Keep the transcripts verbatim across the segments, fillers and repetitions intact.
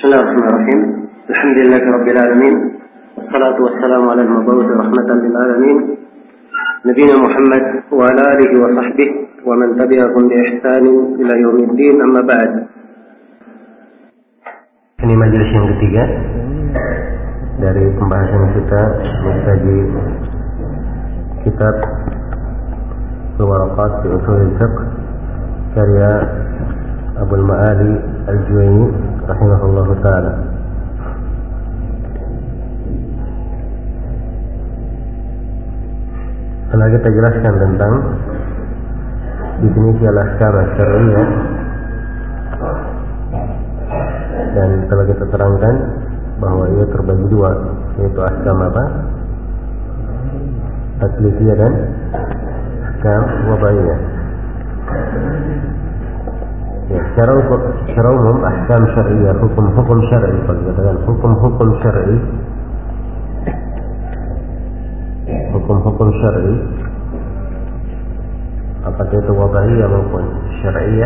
Bismillahirrahmanirrahim. Alhamdulillahi rabbil alamin. Wassalatu wassalamu ala al-mab'uts rahmatan lil alamin. Nabiyyina Muhammad wa ala alihi wa sahbihi wa man tabi'ahum bi ihsan ila yaumiddin. Amma ba'd. Ini majelis yang ketiga dari pembahasan kita mengkaji kitab Al-Waraqat fi Ushul al-Fiqh karya Abul Ma'ali Al-Juwayni rahimahullah ta'ala. Setelah kita jelaskan tentang definisi al-ahkam syar'iyyah dan telah kita terangkan bahwa ia terbagi dua, yaitu ahkam apa? Taklifiyah dan ahkam wad'iyah. Ya, secara, secara umum ahkam syar'iyyah, hukum-hukum syar'i, kalau dikatakan hukum-hukum syar'i, hukum-hukum syar'i, apakah itu wad'iyah maupun syar'iyyah,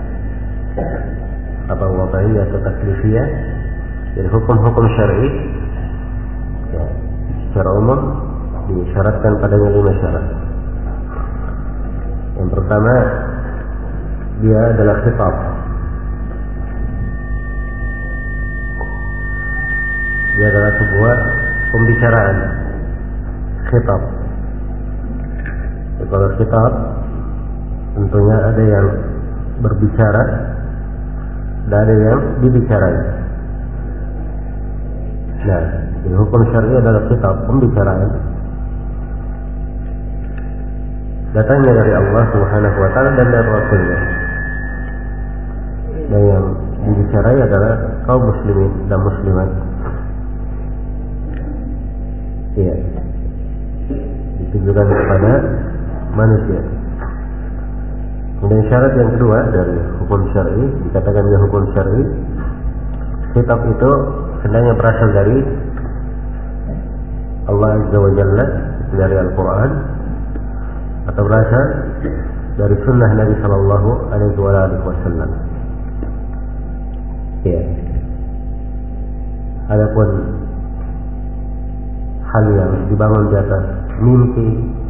apa wad'iyah atau taklifiyah. Jadi hukum-hukum syar'i ya, secara umum disyaratkan padanya lima syarat. Yang pertama, dia adalah khitab. Dia adalah sebuah pembicaraan. Khitab. Kalau khitab tentunya ada yang berbicara dan ada yang dibicarai. Nah, di hukum syar'i adalah khitab, pembicaraan. Datangnya dari Allah Subhanahu wa ta'ala dan dari Rasulnya. Dan yang dibicarai adalah kaum muslimin dan muslimat. Iya. Ditujukan kepada manusia. Kemudian syarat yang kedua dari hukum syar'i, dikatakan dia hukum syar'i, kitab itu hendaknya berasal dari Allah Azza wa Jalla, dari Al-Quran, atau berasal dari sunnah Nabi Sallallahu Alaihi Wasallam. Ya. Adapun hal yang dibangun di atas mimpi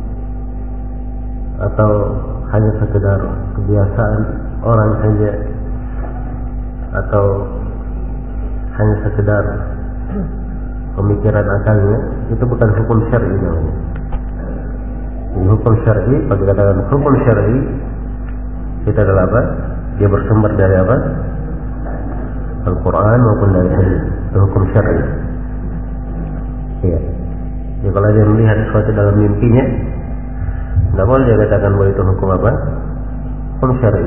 atau hanya sekedar kebiasaan orang saja, atau hanya sekedar pemikiran akalnya, itu bukan hukum syar'i namanya. Ini hukum syar'i, kalau dikatakan hukum syar'i, itu adalah apa? Dia bersumber dari apa? Al-Quran maupun dari hadis. Itu hukum syar'i. Iya. Jadi kalau dia melihat sesuatu dalam mimpinya, tidak boleh dia katakan bahwa itu hukum apa? Hukum syar'i.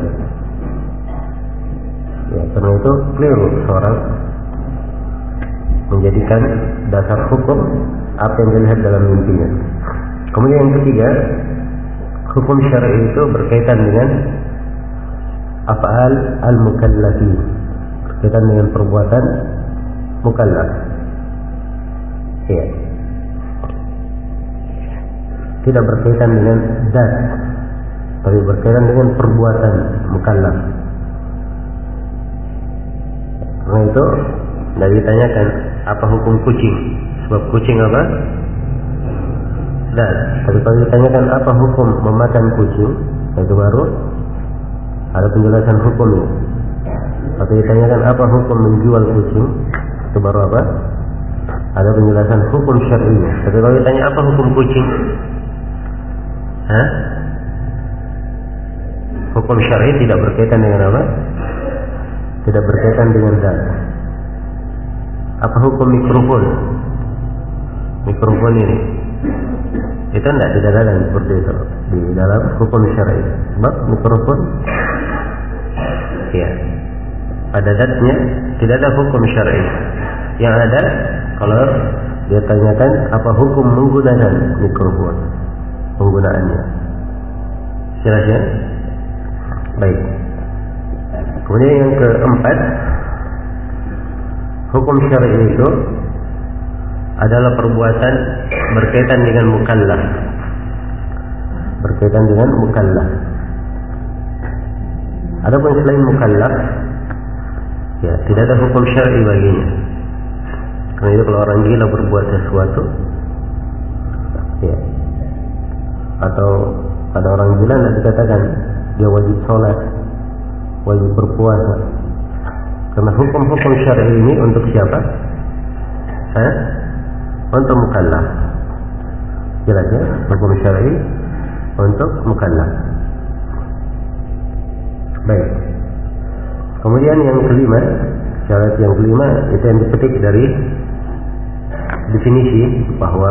Ya, karena itu keliru seorang menjadikan dasar hukum apa yang dilihat dalam mimpinya. Kemudian yang ketiga, hukum syar'i itu berkaitan dengan af'al al-mukallafin, berkaitan dengan perbuatan mukallaf. Ya. Tidak berkaitan dengan zat, tapi berkaitan dengan perbuatan mukallaf. Karena itu tidak ditanyakan apa hukum kucing, sebab kucing apa? Dan tapi kalau ditanyakan apa hukum memakan kucing, itu baru ada penjelasan hukumnya. Kalau ditanyakan apa hukum menjual kucing, itu baru apa? Ada penjelasan hukum syar'inya. Tapi kalau ditanya apa hukum kucing, hah? Hukum syar'i tidak berkaitan dengan apa? Tidak berkaitan dengan zat. Apa hukum mikrofon? Mikrofon ini itu tidak dikatakan seperti itu di dalam hukum syar'i. Sebab mikrofon, ya, pada zatnya tidak ada hukum syar'i. Yang ada kalau dia tanyakan apa hukum menggunakan mikrofon, penggunaannya. Jelasnya? Baik. Kemudian yang keempat, hukum syar'i itu adalah perbuatan berkaitan dengan mukallaf. Berkaitan dengan mukallaf. Adapun selain mukallaf, Ya, tidak ada hukum syar'i baginya. Karena itu kalau orang gila berbuat sesuatu, ya, atau ada orang gila tidak dikatakan dia wajib sholat, wajib berpuasa. Karena hukum-hukum syar'i ini untuk siapa? Hah? Untuk mukallaf. Jelas ya, hukum syar'i untuk mukallaf. Baik. Kemudian yang kelima, syarat yang kelima itu yang dipetik dari definisi bahwa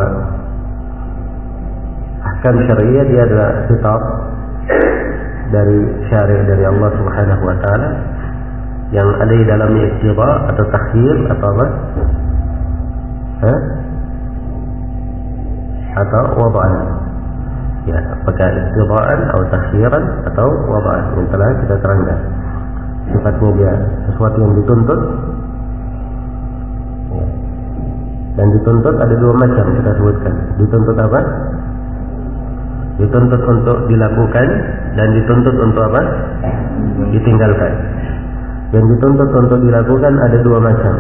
ahkam syariah dia adalah khitab dari syariat dari Allah Subhanahu wa taala yang ada di dalamnya iqtida atau takhir atau apa? Hah? Atau wada'an. Ya, apakah iqtidaan atau takhiran atau wada'an yang telah kita terangkan. Sifatnya dia sesuatu yang dituntut, ya. Dan dituntut ada dua macam kita sebutkan. Dituntut apa? Dituntut untuk dilakukan dan dituntut untuk apa? Ditinggalkan. Yang dituntut untuk dilakukan ada dua macam.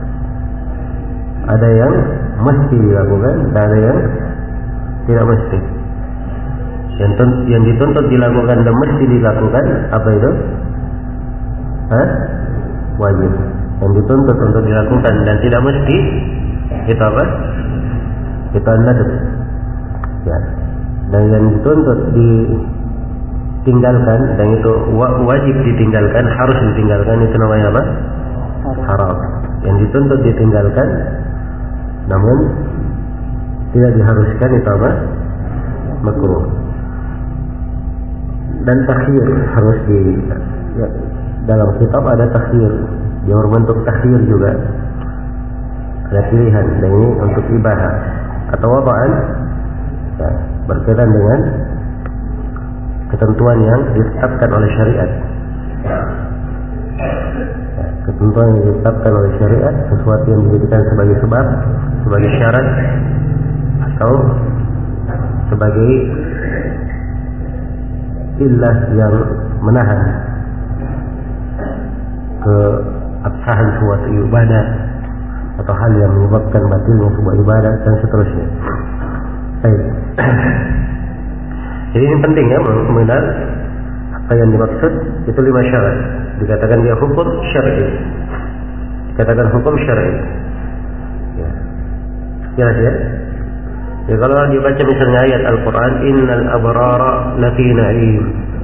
Ada yang mesti dilakukan dan ada yang tidak mesti. Yang, yang dituntut dilakukan dan mesti dilakukan apa itu? Hah? Wajib. Yang dituntut untuk dilakukan dan tidak mesti itu apa? Itu an-nadb. Ya. Dan yang dituntut ditinggalkan dan itu wajib ditinggalkan, harus ditinggalkan, itu namanya apa? Haram. Yang dituntut ditinggalkan namun tidak diharuskan, itu apa? Makruh. Dan takhir harus di ya, dalam kitab ada takhir, yang berbentuk takhir juga ada pilihan, dan ini untuk ibadah atau wada'an, ya, berkaitan dengan ketentuan yang ditetapkan oleh syariat. Ya, ketentuan yang ditetapkan oleh syariat, sesuatu yang dijadikan sebagai sebab, sebagai syarat atau sebagai illah yang menahan keabsahan suatu ibadah atau hal yang menyebabkan batilnya sebuah ibadah dan seterusnya. Baik. Jadi ini penting ya mengenal apa yang dimaksud. Itu lima syarat. Dikatakan dia hukum syar'i. Dikatakan hukum syar'i. Ya. Jelas ya? Ya, kalau dibaca misalnya ayat Al-Quran, innal abrara lafi na'im,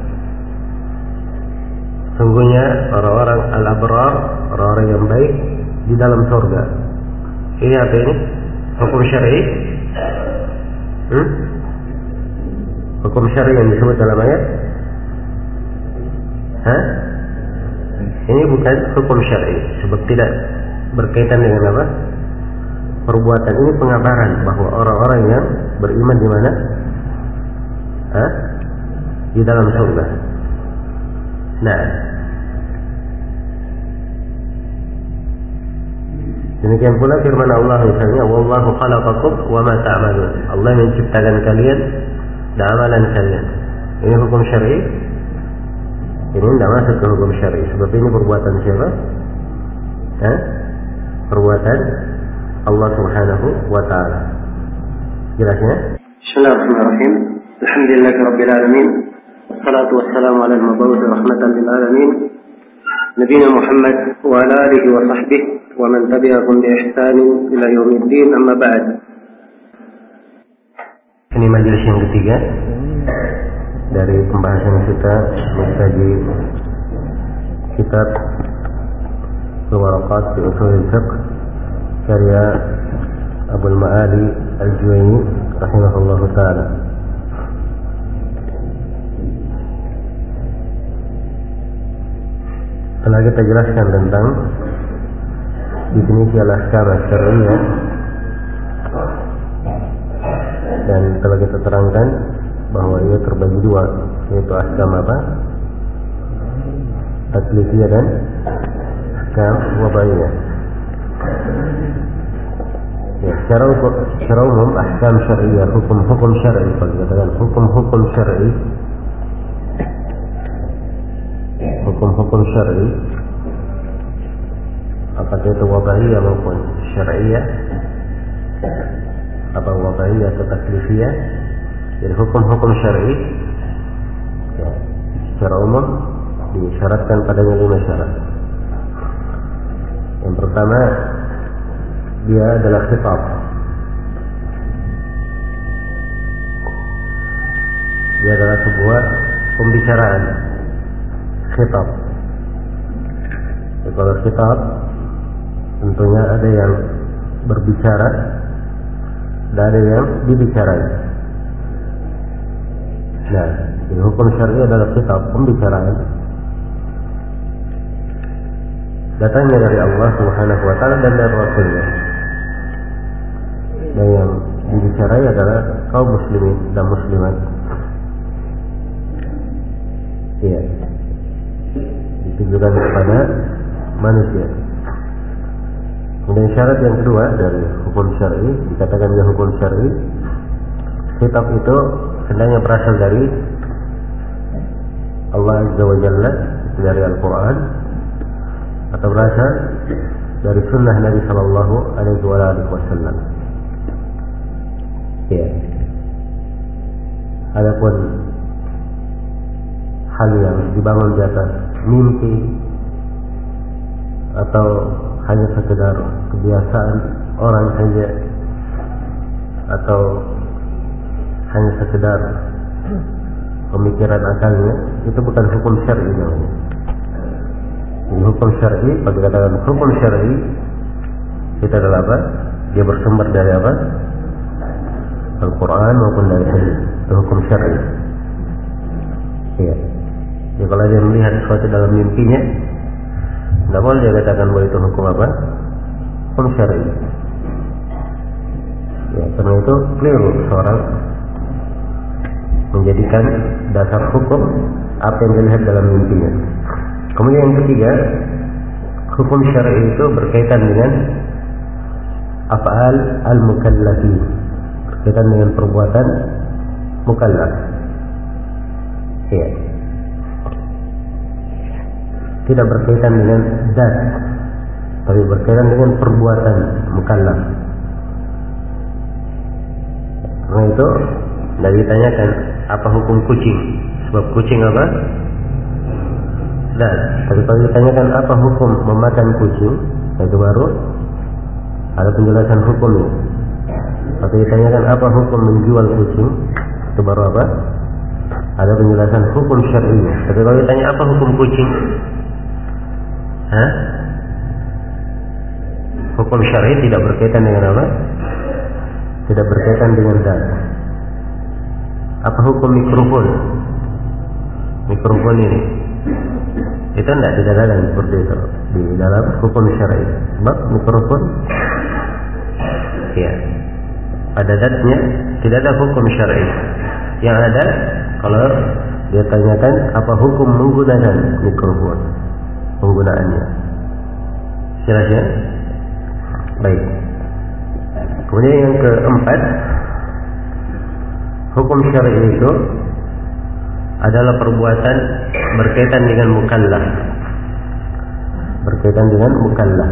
sungguhnya orang-orang al-abrar, orang-orang yang baik di dalam surga. Ini apa ini? Hukum syar'i? Hmm? Hukum syar'i yang disebut dalam ayat? Hah? Ini bukan hukum syar'i, sebab tidak berkaitan dengan apa? Perbuatan. Ini pengabaran bahwa orang-orang yang beriman di mana? Hah? Di dalam surga. Nah, demikian pula firman Allah misalnya, wallahu khalaqakum wa ma ta'malun. Allah menciptakan kalian dan amalan kalian. Ini hukum syar'i? Ini tidak masuk ke hukum syar'i, sebab ini perbuatan siapa? Hah? Perbuatan Allah Subhanahu wa ta'ala. Jelasnya? Bismillahirrahmanirrahim. Alhamdulillahirabbil alamin. Wassalatu wassalamu ala al-mab'uts rahmatan lil alamin. Nabiyyina Muhammad wa ala alihi wa sahbihi wa man tabi'ahum bi ihsan ila yaumiddin, amma ba'd. Ini majelis yang ketiga dari pembahasan kita mengkaji kitab Waraqat fi Ushul al-Fiqh karya Abul Ma'ali Al-Juwayni rahimahullahu ta'ala. Telah kita jelaskan tentang definisi al-ahkam asy-syar'iyyah dan telah kita terangkan bahwa ia terbagi dua, yaitu ahkam apa? Taklifiyah dan ahkam wada'iyah. Ya, secara, secara umum ahkam syariah, hukum-hukum syar'i, kalau dikatakan hukum-hukum syar'i, hukum-hukum syar'i apakah itu wada'iyah maupun syar'iyah, apa wada'iyah atau taklifiyah. Jadi hukum-hukum syar'i ya, secara umum disyaratkan padanya lima syarat. Yang pertama, dia adalah khitab. Dia adalah sebuah pembicaraan, khitab. Ya, kalau khitab tentunya ada yang berbicara dan ada yang dibicarai. Nah, jadi hukum syar'i adalah khitab, pembicaraan. Datangnya dari Allah Subhanahu wa taala dan dari Rasulnya. Dan yang dibicarai adalah kaum muslimin dan muslimat. Iya. Ditujukan kepada manusia. Kemudian syarat yang kedua dari hukum syar'i, dikatakan dia hukum syar'i, khitab itu hendaknya berasal dari Allah Azza wa Jalla, dari Al-Quran, atau berasal dari sunnah Nabi Sallallahu Alaihi Wasallam. Ya. Adapun hal yang dibangun di atas mimpi atau hanya sekedar kebiasaan orang saja, atau hanya sekedar pemikiran akalnya, itu bukan hukum syar'i namanya. Jadi hukum syar'i, bagi katakan hukum syar'i itu adalah apa? Dia bersumber dari apa? Al-Quran maupun dari hadis. Itu hukum syar'i. Iya. Jadi kalau dia melihat sesuatu dalam mimpinya, tidak boleh dia katakan bahwa itu hukum apa? Hukum syar'i. Ya, karena itu keliru seorang menjadikan dasar hukum apa yang dilihat dalam mimpinya. Kemudian yang ketiga, hukum syar'i itu berkaitan dengan af'al al-mukallafi, berkaitan dengan perbuatan mukallaf. Ya. Tidak berkaitan dengan zat, tapi berkaitan dengan perbuatan mukallaf. Karena itu tidak ditanyakan apa hukum kucing, sebab kucing apa? Dan tapi kalau ditanyakan apa hukum memakan kucing, itu baru ada penjelasan hukumnya. Kalau ditanyakan apa hukum menjual kucing, itu baru apa? Ada penjelasan hukum syar'inya. Tapi kalau ditanya apa hukum kucing, hah? Hukum syar'i tidak berkaitan dengan apa? Tidak berkaitan dengan zat. Apa hukum mikrofon? Mikrofon ini itu tidak dikatakan seperti itu di dalam hukum syar'i. Sebab mikrofon, ya, pada zatnya tidak ada hukum syar'i. Yang ada kalau dia tanyakan apa hukum menggunakan mikrofon, penggunaannya. Jelas ya? Baik. Kemudian yang keempat, hukum syar'i itu adalah perbuatan berkaitan dengan mukallaf. Berkaitan dengan mukallaf.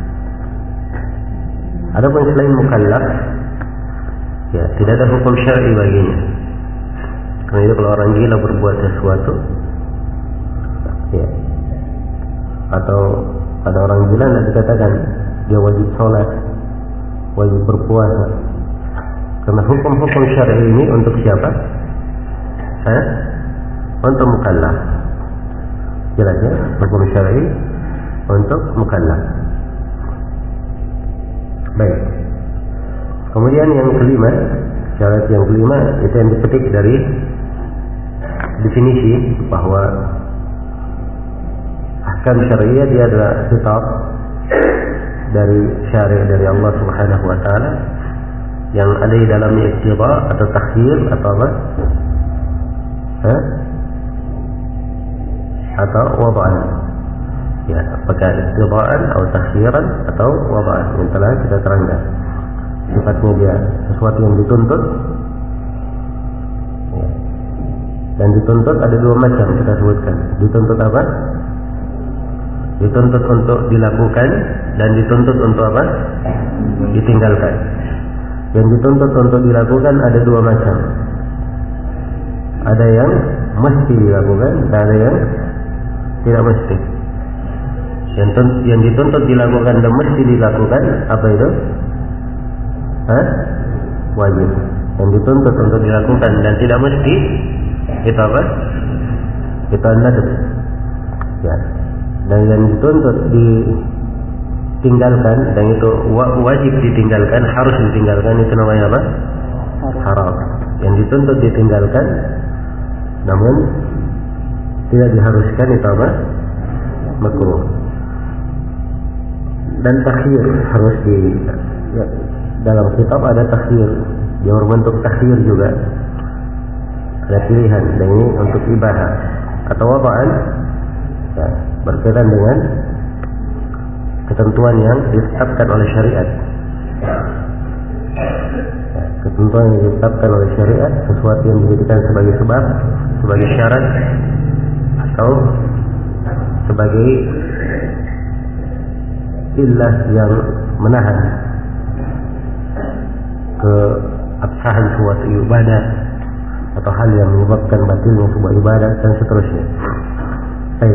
Adapun selain mukallaf, ya, tidak ada hukum syar'i baginya. Karena itu kalau orang gila berbuat sesuatu, ya, atau ada orang gila tidak dikatakan dia wajib sholat, wajib berpuasa. Karena hukum-hukum syar'i ini untuk siapa? Eh? Untuk mukallaf. Jelas ya? Hukum syar'i untuk mukallaf. Baik. Kemudian yang kelima, syarat yang kelima itu yang dipetik dari definisi bahwa ahkam syariah dia adalah khitab dari syariat dari Allah Subhanahu wa taala yang ada di dalamnya iqtida atau takhir atau apa? Eh? Atau wada'an. Ya, apakah iqtidaan atau takhiran atau wada'an yang telah kita terangkan. Sifatnya dia sesuatu yang dituntut. Ya. Dan dituntut ada dua macam kita sebutkan. Dituntut apa? dituntut untuk dilakukan dan dituntut untuk apa? Ditinggalkan. Yang dituntut untuk dilakukan ada dua macam. Ada yang mesti dilakukan dan ada yang tidak mesti. Yang, yang dituntut dilakukan dan mesti dilakukan apa itu? Hah? Wajib. Yang dituntut untuk dilakukan dan tidak mesti itu apa? Itu nadab. Ya. Dan yang dituntut ditinggalkan dan itu wajib ditinggalkan, harus ditinggalkan, itu namanya apa? Haram. Yang dituntut ditinggalkan namun tidak diharuskan, itu apa? Makruh. Dan takhir harus di ya, dalam kitab ada takhir, dia berbentuk takhir juga, ada pilihan, dan ini untuk ibahah atau wabaan ya, berkaitan dengan ketentuan yang ditetapkan oleh syariat. Ya, ketentuan yang ditetapkan oleh syariat, sesuatu yang dijadikan sebagai sebab, sebagai syarat, atau sebagai illah yang menahan keabsahan suatu ibadah atau hal yang menyebabkan batilnya sebuah ibadah dan seterusnya. Baik.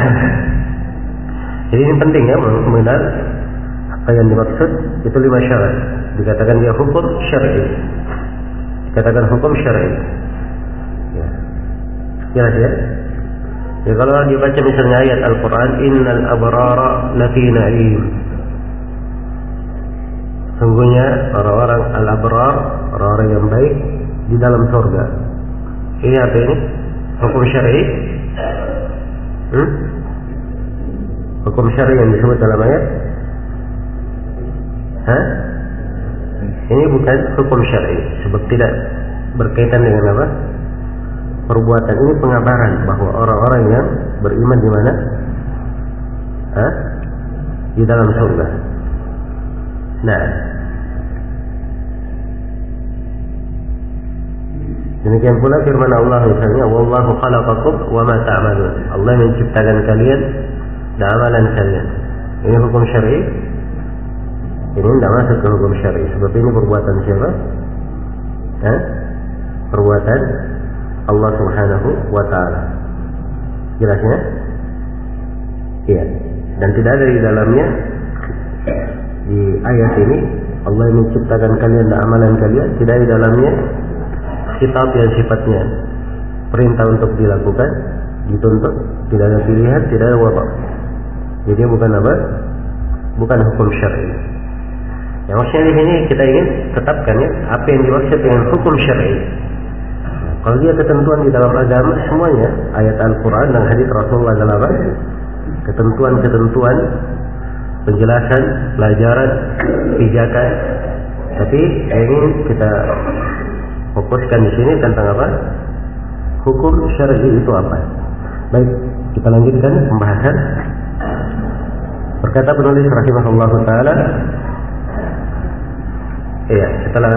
Jadi ini penting ya mengenal apa yang dimaksud. Itu lima syarat. Dikatakan dia hukum syar'i. Dikatakan hukum syar'i. Ya. Jelas ya? Ya, kalau dibaca misalnya ayat Al-Quran, innal abrara lafi na'im, sungguhnya orang-orang al-abrar, orang-orang yang baik di dalam surga. Ini apa ini? Hukum syar'i? Hmm? Hukum syar'i yang disebut dalam ayat? Hah? Ini bukan hukum syar'i, sebab tidak berkaitan dengan apa? Perbuatan. Ini pengabaran bahwa orang-orang yang beriman di mana? Hah? Di dalam surga. Nah, demikian pula firman Allah misalnya, wallahu khalaqakum wa ma ta'malun. Allah menciptakan kalian dan amalan kalian. Ini hukum syar'i? Ini tidak masuk ke hukum syar'i, sebab ini perbuatan siapa? Hah? Perbuatan Allah Subhanahu wa ta'ala. Jelasnya? Iya. Dan tidak ada di dalamnya, di ayat ini Allah yang menciptakan kalian dan amalan kalian, tidak di dalamnya kitab yang sifatnya perintah untuk dilakukan, dituntut, tidak ada pilihan, tidak ada wabak. Jadi bukan apa? Bukan hukum syar'i. Yang maksudnya di sini kita ingin tetapkan ya, apa yang dimaksud dengan hukum syar'i. Kalau dia ketentuan di dalam agama semuanya, ayat Al-Quran dan hadis Rasulullah dalam ketentuan-ketentuan, penjelasan, pelajaran, pijakan. Tapi yang ingin kita fokuskan di sini tentang apa? Hukum syar'i itu apa? Baik, kita lanjutkan pembahasan. Berkata penulis rahimahullah taala, iya, setelah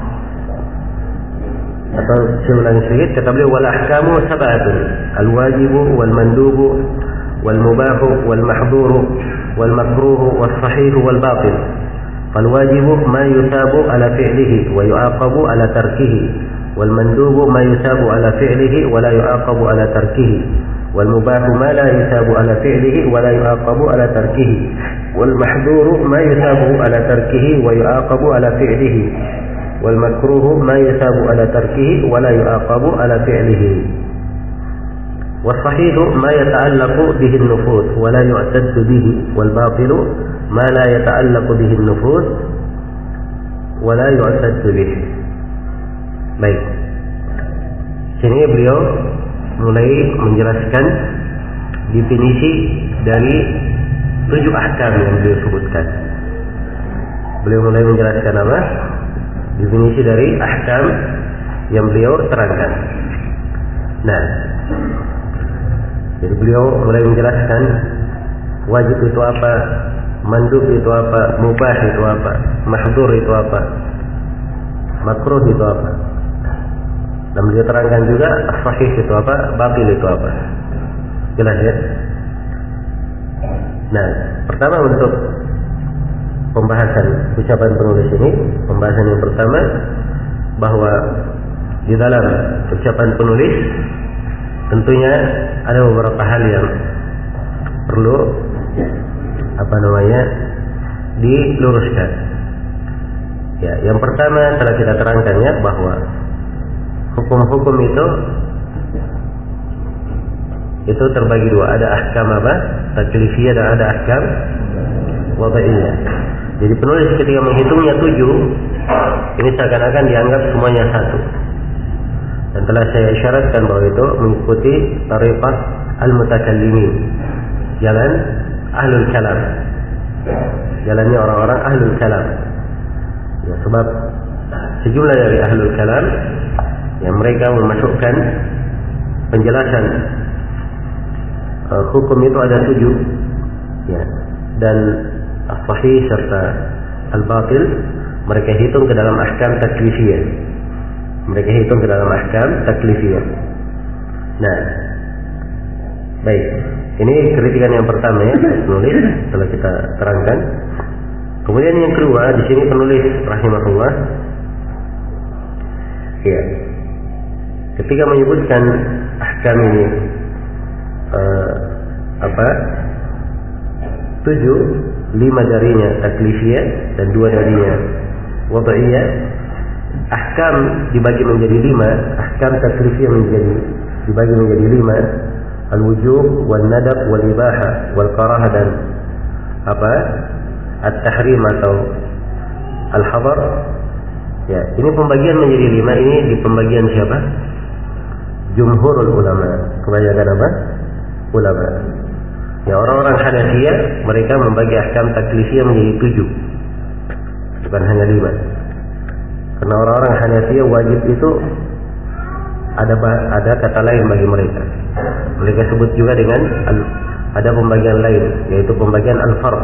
atau saya ulangi sedikit, kata beliau, wal ahkamu sab'atun, al wajibu wal mandubu wal mubahu wal mahdhuru wal makruhu wal sahihu wal batil. Fal wajibu ma yusabu ala fi'lihi wa yu'aqabu ala tarkihi, wal mandubu ma yusabu ala fi'lihi wa la yu'aqabu ala tarkihi, wal mubahu ma la yusabu ala fi'lihi wa la yu'aqabu ala tarkihi, wal mahdhuru ma yusabu ala tarkihi wa yu'aqabu ala fi'lihi, wal makruhu ma yusabu ala tarkihi wa la yu'aqabu ala fi'lihi, was sahihu ma yata'allaqu bihi an-nufuz wa la yu'taddu bihi, wal batilu ma la yata'allaqu bihi an-nufuz wa la yu'taddu bihi. Baik. Sini beliau mulai menjelaskan definisi dari tujuh ahkam yang beliau sebutkan. Beliau mulai menjelaskan apa? Definisi dari ahkam yang beliau terangkan. Nah, jadi beliau mulai menjelaskan wajib itu apa, mandub itu apa, mubah itu apa, mahdzur itu apa, makruh itu apa. Dan beliau terangkan juga sahih itu apa, batil itu apa. Jelas ya? Nah, pertama untuk pembahasan ucapan penulis ini, pembahasan yang pertama bahwa di dalam ucapan penulis tentunya ada beberapa hal yang perlu apa namanya diluruskan. Ya, yang pertama telah kita terangkan ya bahwa hukum-hukum itu itu terbagi dua, ada ahkam apa? Taklifiyah dan ada ahkam wada'iyah. Jadi penulis ketika menghitungnya tujuh, ini seakan-akan dianggap semuanya satu. Dan telah saya isyaratkan bahwa itu mengikuti tariqah al-mutakallimin, jalan ahlul kalam, jalannya orang-orang ahlul kalam. Ya, sebab sejumlah dari ahlul kalam yang mereka memasukkan penjelasan uh, hukum itu ada tujuh, ya, dan as-sahih serta al-batil mereka hitung ke dalam ahkam taklifiyah. Mereka hitung ke dalam ahkam taklifiyah. Nah, baik, ini kritikan yang pertama ya, penulis telah kita terangkan. Kemudian yang kedua, di sini penulis rahimahullah, ya, ketika menyebutkan ahkam ini uh, apa tujuh, lima darinya taklifiyah dan dua darinya wada'iyah. Ahkam dibagi menjadi lima, ahkam taklifiyah menjadi dibagi menjadi lima, al-wujub, wal nadab, wal ibahah, wal karahah dan apa at-tahrim atau al-hadar. Ya, ini pembagian menjadi lima. Ini di pembagian siapa? Jumhurul ulama, kebanyakan apa? Ulama. Ya, orang-orang Hanafiyah mereka membagi ahkam taklifiyah menjadi tujuh, bukan hanya lima. Karena orang-orang Hanafiyah wajib itu ada ada kata lain bagi mereka. Mereka sebut juga dengan ada pembagian lain, yaitu pembagian al-fard.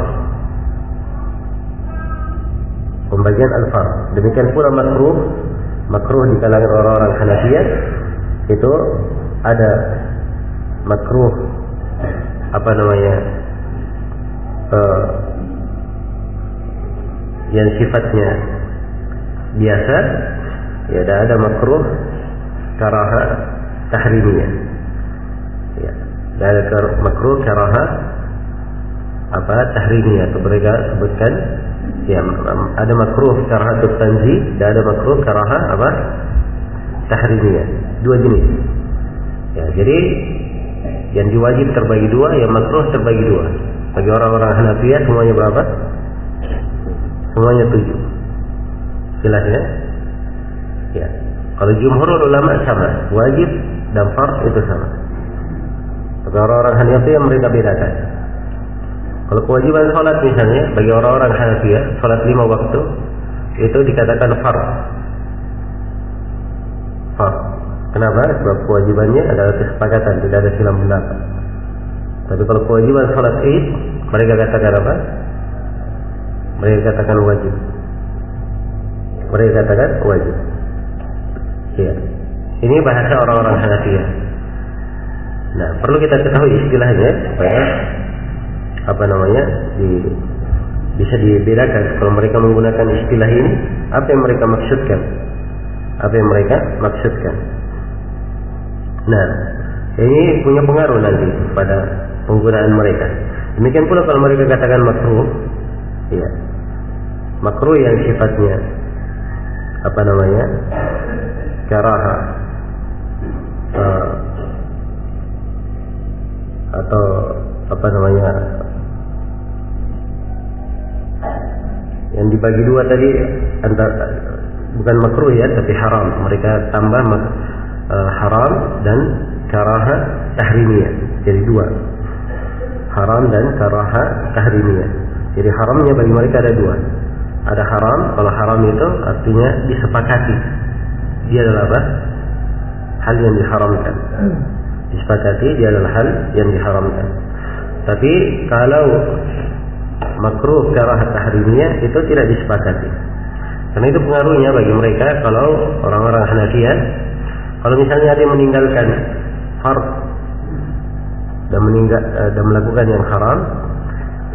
Pembagian al-fard. Demikian pula makruh, makruh di kalangan orang-orang Hanafiyah itu ada makruh apa namanya uh, yang sifatnya biasa, ya, dan ada makruh karaha tahrimiyah, ya, dan ada makruh karaha apa tahrimiyah. Atau mereka sebutkan ya ada makruh karaha tanzi dan ada makruh karaha apa tahrimiyah, dua jenis. Ya, jadi yang diwajib terbagi dua, yang makruh terbagi dua. Bagi orang-orang Hanafiyah semuanya berapa? Semuanya tujuh. Jelas ya? Ya. Kalau jumhur ulama sama, wajib dan fard itu sama. Bagi orang-orang Hanafiyah mereka bedakan. Kalau kewajiban salat misalnya bagi orang-orang Hanafiyah, salat lima waktu itu dikatakan fard. Fard. Kenapa? Sebab kewajibannya adalah kesepakatan, tidak ada silam pendapat. Tapi kalau kewajiban salat Id, mereka katakan apa? Mereka katakan wajib. Mereka katakan wajib. Ya. Ini bahasa orang-orang Hanafiyah. Nah, perlu kita ketahui istilahnya supaya apa namanya di, bisa dibedakan. Kalau mereka menggunakan istilah ini, apa yang mereka maksudkan? Apa yang mereka maksudkan? Nah, ini punya pengaruh nanti pada penggunaan mereka. Demikian pula kalau mereka katakan makruh, ya, makruh yang sifatnya apa namanya karaha uh, atau apa namanya yang dibagi dua tadi antara bukan makruh ya, tapi haram. Mereka tambah uh, haram dan karaha tahrimiyah. Jadi dua, haram dan karaha tahrimiyah. Jadi haramnya bagi mereka ada dua. Ada haram, kalau haram itu artinya disepakati. Dia adalah apa? Hal yang diharamkan. Disepakati dia adalah hal yang diharamkan. Tapi kalau makruh karaha tahrimiyah itu tidak disepakati. Karena itu pengaruhnya bagi mereka. Kalau orang-orang Hanafiyah, kalau misalnya ada yang meninggalkan fard dan meninggal dan melakukan yang haram,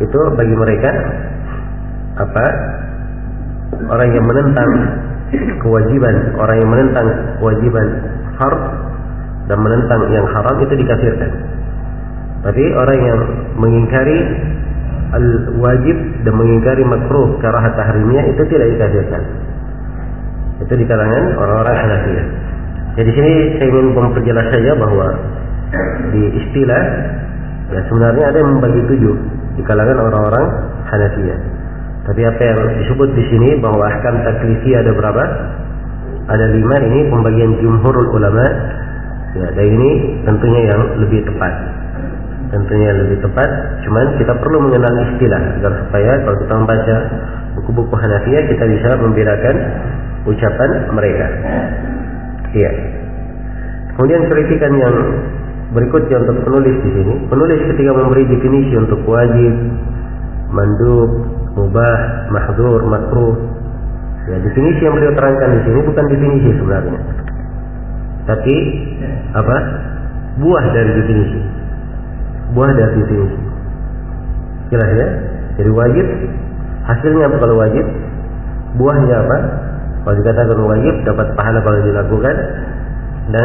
itu bagi mereka apa? Orang yang menentang kewajiban, orang yang menentang kewajiban fard dan menentang yang haram itu dikafirkan. Tapi orang yang mengingkari al-wajib dan mengingkari makruh karahat tahrimiyah itu tidak dikafirkan. Itu di kalangan orang-orang Hanafiyah. Jadi di sini saya ingin memperjelas saja bahwa di istilah ya sebenarnya ada yang membagi tujuh di kalangan orang-orang Hanafiyah. Tapi apa yang disebut di sini bahwa ahkam taklifiyah ada berapa? Ada lima. Ini pembagian jumhurul ulama. Ya, dan ini tentunya yang lebih tepat. Tentunya lebih tepat. Cuman kita perlu mengenal istilah agar supaya kalau kita membaca buku-buku Hanafiyah kita bisa membedakan ucapan mereka. Iya. Kemudian kritikan yang berikutnya untuk penulis di sini. Penulis ketika memberi definisi untuk wajib, mandub, mubah, mahdzur, makruh. Ya, definisi yang beliau terangkan di sini bukan definisi sebenarnya. Tapi apa? Buah dari definisi. Buah dari definisi. Jelas ya? Jadi wajib, hasilnya apa kalau wajib? Buahnya apa? Kalau dikatakan wajib dapat pahala kalau dilakukan dan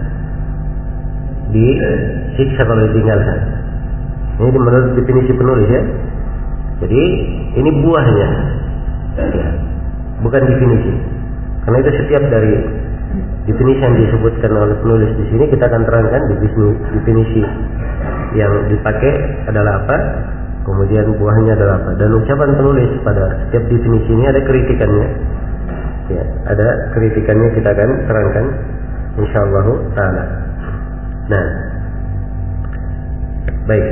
disiksa kalau ditinggalkan. Ini menurut definisi penulis ya. Jadi ini buahnya, ya, bukan definisi. Karena itu setiap dari definisi yang disebutkan oleh penulis di sini kita akan terangkan definisi, definisi yang dipakai adalah apa, kemudian buahnya adalah apa. Dan ucapan penulis pada setiap definisi ini ada kritikannya. Ya, ada kritikannya kita akan terangkan insyaallah taala. Nah, baik.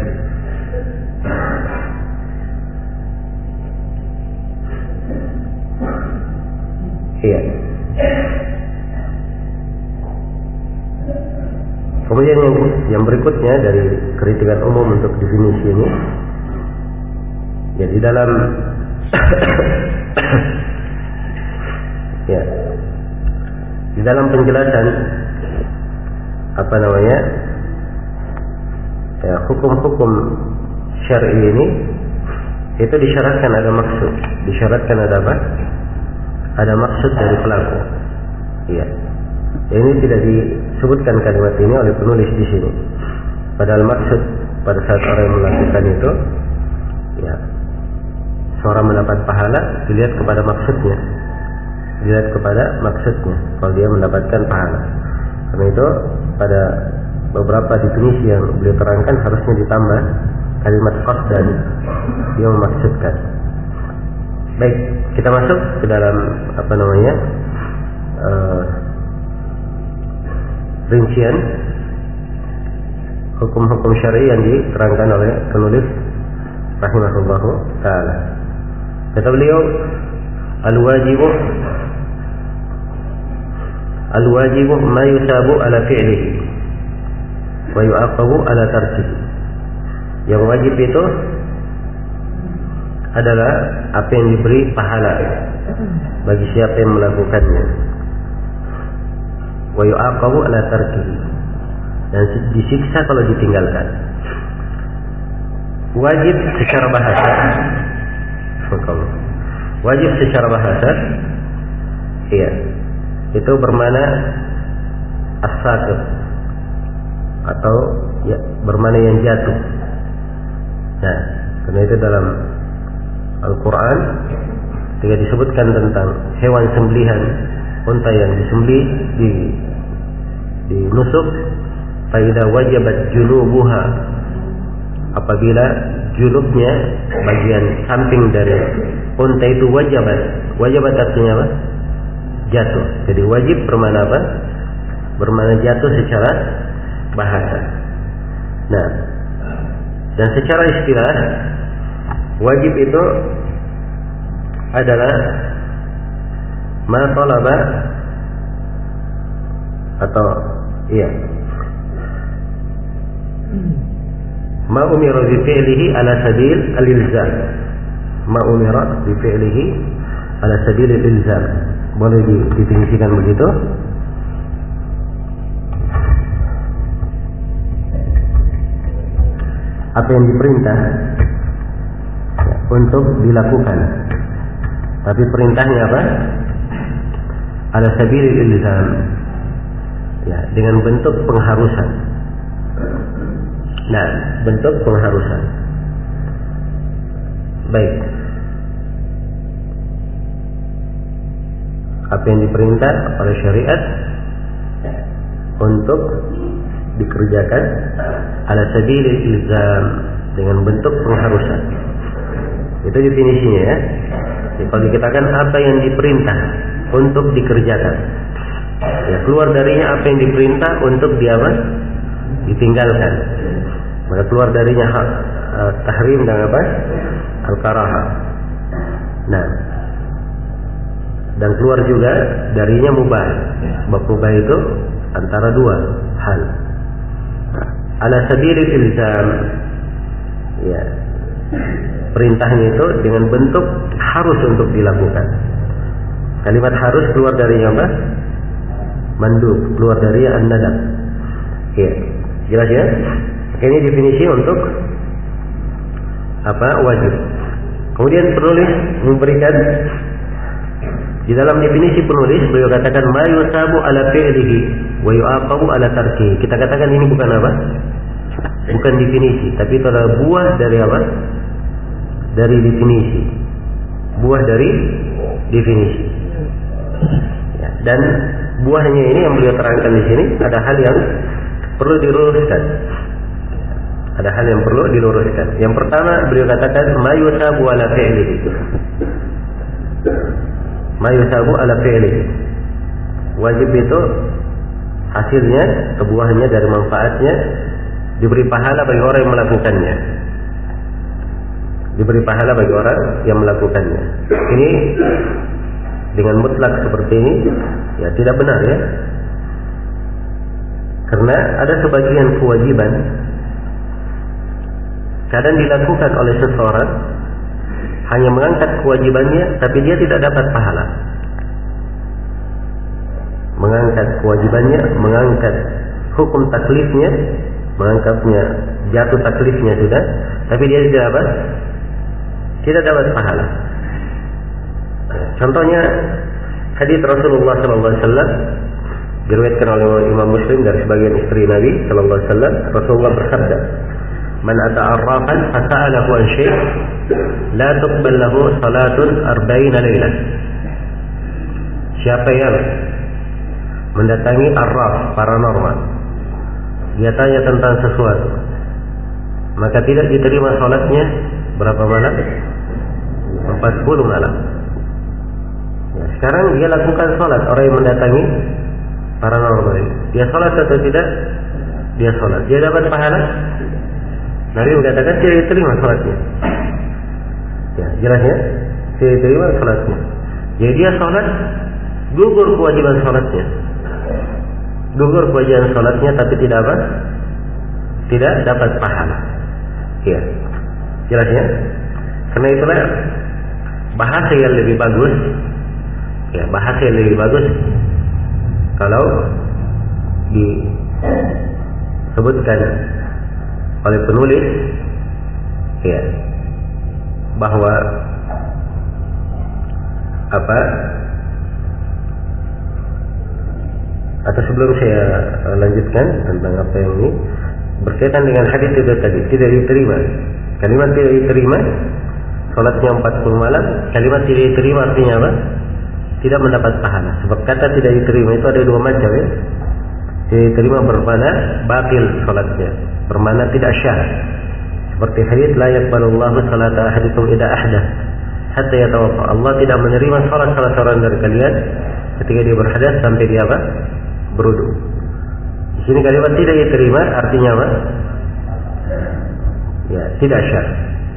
Iya. Kemudian yang, yang berikutnya dari kritikan umum untuk definisi ini, ya di dalam ya di dalam penjelasan apa namanya ya hukum-hukum syar'i ini itu disyaratkan ada maksud, disyaratkan ada apa? Ada maksud dari pelaku. Iya. Ya, ini tidak disebutkan kalimat ini oleh penulis di sini. Padahal maksud pada saat orang yang melakukan itu, ya, seorang mendapat pahala dilihat kepada maksudnya, dilihat kepada maksudnya. Kalau dia mendapatkan pahala. Karena itu pada beberapa definisi yang beliau terangkan harusnya ditambah kalimat qasdan, dia memaksudkan. Baik, kita masuk ke dalam apa namanya uh, rincian hukum-hukum syar'i yang diterangkan oleh penulis rahimahullahu taala. Kata beliau, al-wajibu al-wajibu ma yusabu ala fi'lihi wa yu'aqabu ala tarkihi. Yang wajib itu adalah apa yang diberi pahala bagi siapa yang melakukannya. Wa yu'aqabu ala tarkihi, dan disiksa kalau ditinggalkan. Wajib secara bahasa, wajib secara bahasa, iya, itu bermakna as-saqit atau ya, bermakna yang jatuh. Nah, karena itu dalam Al-Quran ketika disebutkan tentang hewan sembelihan unta yang disembelih di di nusuk, faida wajabat junubuha, apabila julubnya bagian samping dari unta itu wajabat, wajabat artinya apa? Jatuh. Jadi wajib bermakna apa? Bermakna jatuh secara bahasa. Nah, dan secara istilah wajib itu adalah ma talaba atau iya ma umira bi fi'lihi ala sabil al-ilzam, ma umira bi fi'lihi ala sabil al-ilzam. Boleh didefinisikan begitu? Apa yang diperintah untuk dilakukan. Tapi perintahnya apa? Ala sabilil ilzam. Ya, dengan bentuk pengharusan. Nah, bentuk pengharusan. Baik. Apa yang diperintah oleh syariat untuk dikerjakan ala sabilil ilzam, dengan bentuk pengharusan. Itu definisinya ya. Jadi kalau dikatakan apa yang diperintah untuk dikerjakan, ya keluar darinya apa yang diperintah untuk dia apa? Ditinggalkan. Maka keluar darinya hak uh, tahrim dan apa? Al-karaha. Nah, dan keluar juga darinya mubah. Sebab mubah itu antara dua hal. Ala sabilil ilzam, ya, perintahnya itu dengan bentuk harus untuk dilakukan. Kalimat harus keluar dari apa? Mandub, keluar dari an-nadab. Ya, jelas ya? Oke, ini definisi untuk apa? Wajib. Kemudian penulis memberikan di dalam definisi penulis, beliau katakan ma yusabu ala fi'lihi wa yu'aqabu ala tarkihi. Kita katakan ini bukan apa? Bukan definisi, tapi itu adalah buah dari apa? Dari definisi. Buah dari definisi. Ya, dan buahnya ini yang beliau terangkan di sini ada hal yang perlu diluruskan. Ada hal yang perlu diluruskan. Yang pertama beliau katakan ma yusabu ala fi'lihi. Ma yusabu ala fi'lihi. Wajib itu hasilnya, kebuahannya dari manfaatnya diberi pahala bagi orang yang melakukannya. Diberi pahala bagi orang yang melakukannya. Ini dengan mutlak seperti ini ya tidak benar ya. Karena ada sebagian kewajiban kadang dilakukan oleh seseorang hanya mengangkat kewajibannya tapi dia tidak dapat pahala. Mengangkat kewajibannya, mengangkat hukum taklifnya, mengangkatnya jatuh taklifnya sudah, tapi dia tidak apa? Tidak dapat pahala. Contohnya hadis Rasulullah sallallahu alaihi wasallam diriwayatkan oleh Imam Muslim dari sebagian istri Nabi sallallahu alaihi wasallam. Rasulullah bersabda, "Man ata arrafan fasa'alahu an syai' la tuqbal lahu salatun arba'ina lailah." Siapa yang mendatangi arraf, paranormal, dia tanya tentang sesuatu, maka tidak diterima salatnya berapa malam? empat puluh malam. Ya, sekarang dia lakukan salat, orang yang mendatangi paranormal. Dia salat atau tidak? Dia salat. Dia dapat pahala? Nabi mengatakan tidak diterima salatnya. Ya, jelas ya? Tidak diterima salatnya. Jadi dia salat, gugur kewajiban salatnya. Gugur kewajiban salatnya tapi tidak apa? Tidak dapat pahala. Ya. Jelas ya? Karena itulah bahasa yang lebih bagus, ya bahasa yang lebih bagus kalau disebutkan oleh penulis, ya bahwa apa? Atau sebelum saya lanjutkan tentang apa yang ini berkaitan dengan hadis itu tadi, tidak diterima. Kalimat tidak diterima, salatnya empat puluh malam. Kalimat tidak diterima artinya apa? Tidak mendapat pahala. Sebab kata tidak diterima itu ada dua macam ya. Tidak diterima bermakna batil salatnya, bermakna tidak syah. Seperti hadis la yaqbalullahu salata ahadikum idza ahdath hatta yatawaffa. Allah tidak menerima salat salah seorang dari kalian ketika dia berhadas sampai dia apa? Berwudu. Di sini kalimat tidak diterima artinya apa? Ya, tidak syah.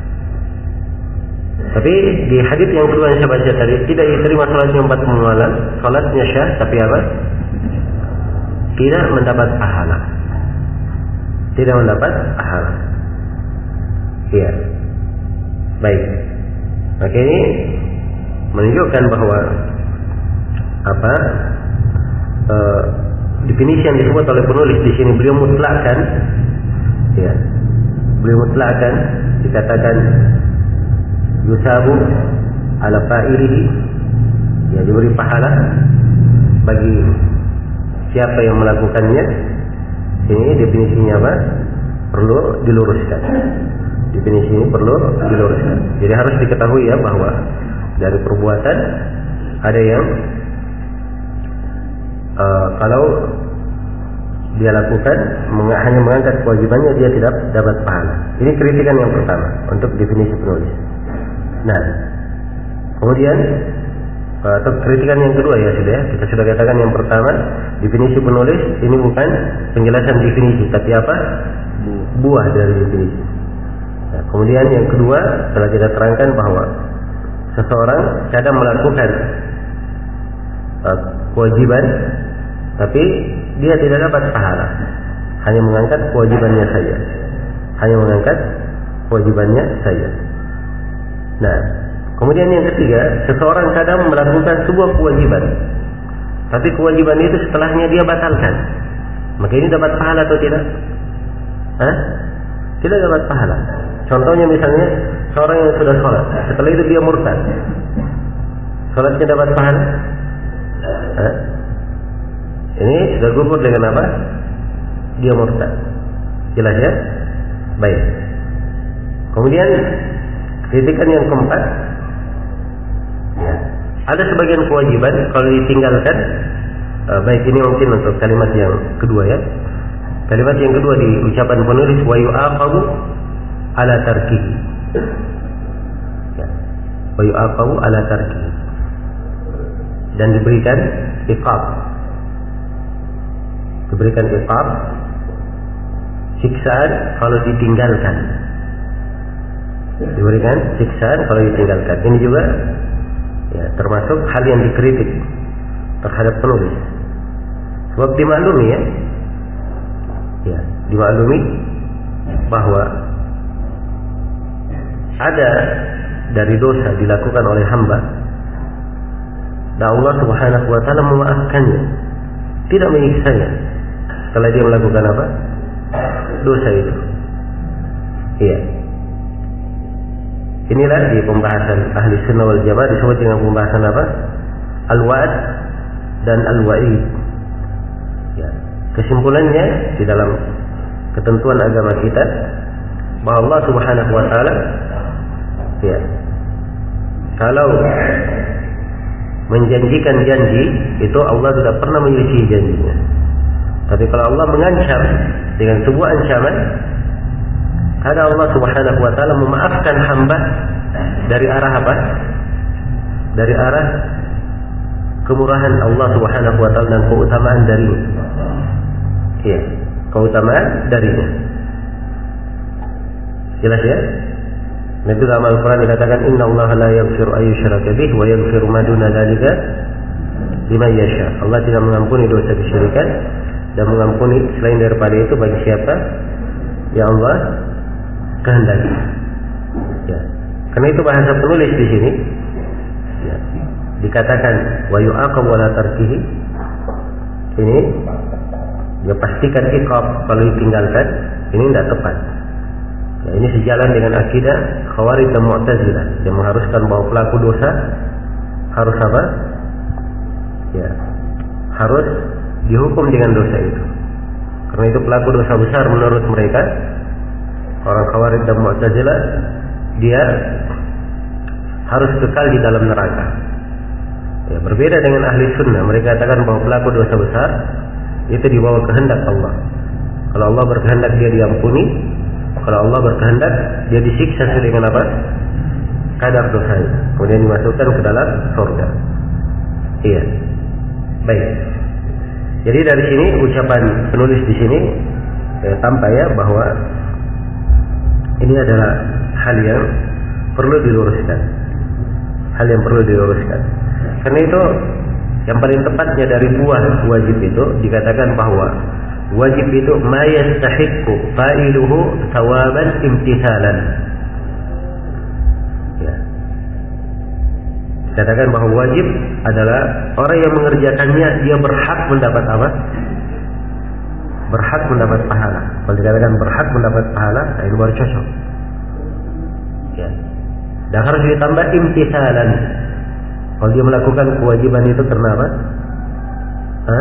Tapi di hadis yang kedua yang saya baca tadi, tidak diterima salatnya empat puluh malam, salatnya syah, tapi apa? Tidak mendapat pahala. Tidak mendapat pahala. Iya. Baik. Maka ini menunjukkan bahwa apa? Uh, definisi yang disebut oleh penulis di sini beliau mutlakkan, ya. Beliau mutlakkan, dikatakan yusabu ala fa'ilihi, ya diberi pahala bagi siapa yang melakukannya. Ini definisinya apa? Perlu diluruskan. Definisi ini perlu diluruskan. Jadi harus diketahui ya bahwa dari perbuatan ada yang uh, kalau dia lakukan meng- hanya mengangkat kewajibannya, dia tidak dapat pahala. Ini kritikan yang pertama untuk definisi penulis. Nah, kemudian atau kritikan yang kedua ya sudah ya, kita sudah katakan yang pertama definisi penulis ini bukan penjelasan definisi tapi apa? Buah dari definisi. Nah, kemudian yang kedua telah kita terangkan bahwa seseorang kadang melakukan uh, kewajiban tapi dia tidak dapat pahala, hanya mengangkat kewajibannya saja, hanya mengangkat kewajibannya saja. Nah, kemudian yang ketiga, seseorang kadang melakukan sebuah kewajiban, tapi kewajiban itu setelahnya dia batalkan, maka ini dapat pahala atau tidak? Hah? Tidak dapat pahala. Contohnya misalnya seorang yang sudah sholat, setelah itu dia murtad, sholatnya dapat pahala? Hah? Ini sudah gugur dengan apa? Dia murtad. Jelas ya? Baik. Kemudian kritikan yang keempat, ya, ada sebagian kewajiban kalau ditinggalkan, uh, baik ini mungkin untuk kalimat yang kedua ya. Kalimat yang kedua di ucapan penulis wa yu'aqabu ala tarkihi. Ya. Wa yu'aqabu ala tarkihi. Dan diberikan iqab. Diberikan iqab, siksaan kalau ditinggalkan. Diberikan siksaan kalau ditinggalkan. Ini juga ya, termasuk hal yang dikritik terhadap penulis. Sebab dimaklumi ya, ya dimaklumi bahwa ada dari dosa dilakukan oleh hamba dan Allah Subhanahu wa taala memaafkannya, tidak menyiksanya setelah dia melakukan apa? Dosa itu. Iya. Inilah di pembahasan ahli sunnah wal jamaah disebut dengan pembahasan apa? Al-wa'd dan al-wa'id. Ya. Kesimpulannya di dalam ketentuan agama kita bahwa Allah Subhanahu wa taala ya, kalau menjanjikan janji itu Allah tidak pernah menyelisihi janjinya. Tapi kalau Allah mengancam dengan sebuah ancaman, karena Allah Subhanahu wa taala memaafkan hamba dari arah apa? Dari arah kemurahan Allah Subhanahu wa taala dan keutamaan darinya. Iya, keutamaan darinya. Jelas ya? Nabi dalam Al-Quran dikatakan Inna Allah la yaghfiru an yushraka bih wa yaghfiru ma duna dzalika liman yasha. Allah tidak mengampuni dosa kesyirikan dan mengampuni selain daripada itu bagi siapa yang Allah kehendaki. Ya. Karena itu bahasa penulis di sini ya, dikatakan wa yu'aqabu ala tarkihi. Ini dia pastikan iqab kalau ditinggalkan, ini tidak tepat. Ya, ini sejalan dengan akidah Khawarij dan Mu'tazilah yang mengharuskan bahwa pelaku dosa harus apa? Ya, harus dihukum dengan dosa itu. Karena itu pelaku dosa besar menurut mereka, orang Khawarij dan Mu'tazilah, dia harus kekal di dalam neraka. Ya, berbeda dengan ahli sunnah, mereka katakan bahwa pelaku dosa besar itu di bawah kehendak Allah. Kalau Allah berkehendak dia diampuni, kalau Allah berkehendak dia disiksa sesuai dengan apa? Kadar dosanya, kemudian dimasukkan ke dalam surga. Iya. Baik. Jadi dari sini ucapan penulis di sini eh, tampak ya bahwa ini adalah hal yang perlu diluruskan. Hal yang perlu diluruskan. Karena itu yang paling tepatnya dari buah wajib itu dikatakan bahwa wajib itu ma yastahiqqu fa'iluhu thawaban imtithalan. Ya. Dikatakan bahwa wajib adalah orang yang mengerjakannya dia berhak mendapat apa? Berhak mendapat pahala. Kalau dikatakan berhak mendapat pahala, nah ini baru cocok. Ya. Dan harus ditambah imtithalan. Kalau dia melakukan kewajiban itu karena apa? Hah?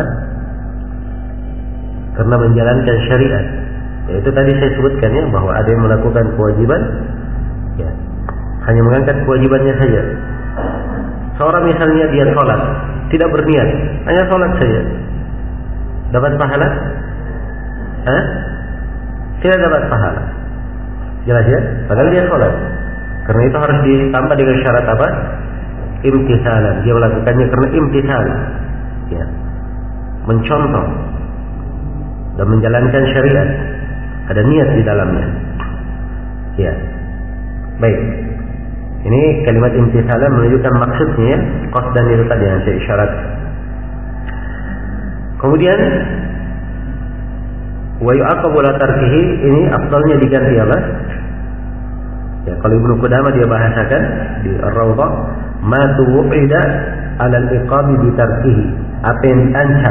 Karena menjalankan syariat. Ya, itu tadi saya sebutkan ya, bahwa ada yang melakukan kewajiban, ya, hanya mengangkat kewajibannya saja. Seorang misalnya dia sholat, tidak berniat, hanya sholat saja, dapat pahala? Hah? Tidak dapat pahala. Jelas ya? Padahal dia sholat. Karena itu harus ditambah dengan syarat apa? Imtithalan. Dia melakukannya karena imtithal, ya, mencontoh dan menjalankan syariat. Ada niat di dalamnya. Ya. Baik. Ini kalimat imtithalan menunjukkan maksudnya ya, qasdan itu tadi yang saya isyaratkan. Kemudian wa yu'aqabu la tarkihi, ini afdalnya diganti apa? Ya, kalau Ibnu Qudamah dia bahasakan di Ar-Rawdah, ma tuwqida 'ala al-iqabi bi tarkihi, apa yang diancam,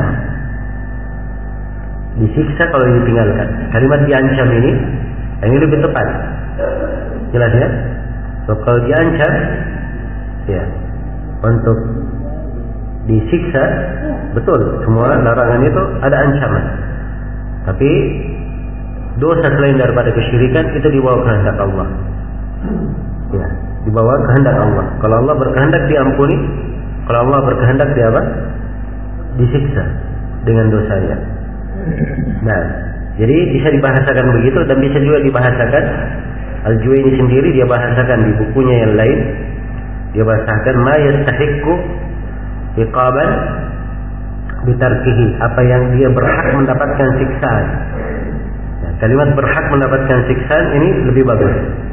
disiksa kalau ditinggalkan. Kalimat diancam ini ini lebih tepat. Jelas ya? So, kalau diancam ya untuk disiksa, betul, semua larangan itu ada ancaman. Tapi dosa selain daripada kesyirikan itu dibawa kehendak Allah. Ya, dibawa kehendak Allah. Kalau Allah berkehendak diampuni, kalau Allah berkehendak dia apa? Disiksa dengan dosanya. Nah, jadi bisa dibahasakan begitu dan bisa juga dibahasakan. Al-Juwayni sendiri dia bahasakan di bukunya yang lain. Dia bahasakan ma yastahiqqu iqaban bitarkihi, apa yang dia berhak mendapatkan siksaan. Ya, kalimat berhak mendapatkan siksaan ini lebih bagus.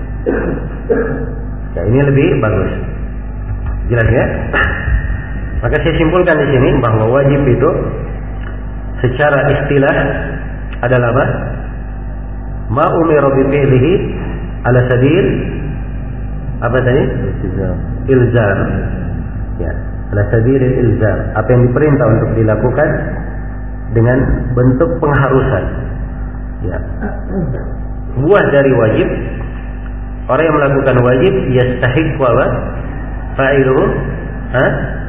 Ya, ini lebih bagus. Jelas ya? Maka saya simpulkan di sini bahwa wajib itu secara istilah adalah apa? Ma umira bi fi'lihi ala sabil apa tadi? Ilzam. Ilzam. Ya, ala sabil ilzam. Apa yang diperintah untuk dilakukan dengan bentuk pengharusan. Ya. Buah dari wajib, orang yang melakukan wajib yastahiqqu apa? Fa'iluhu ha?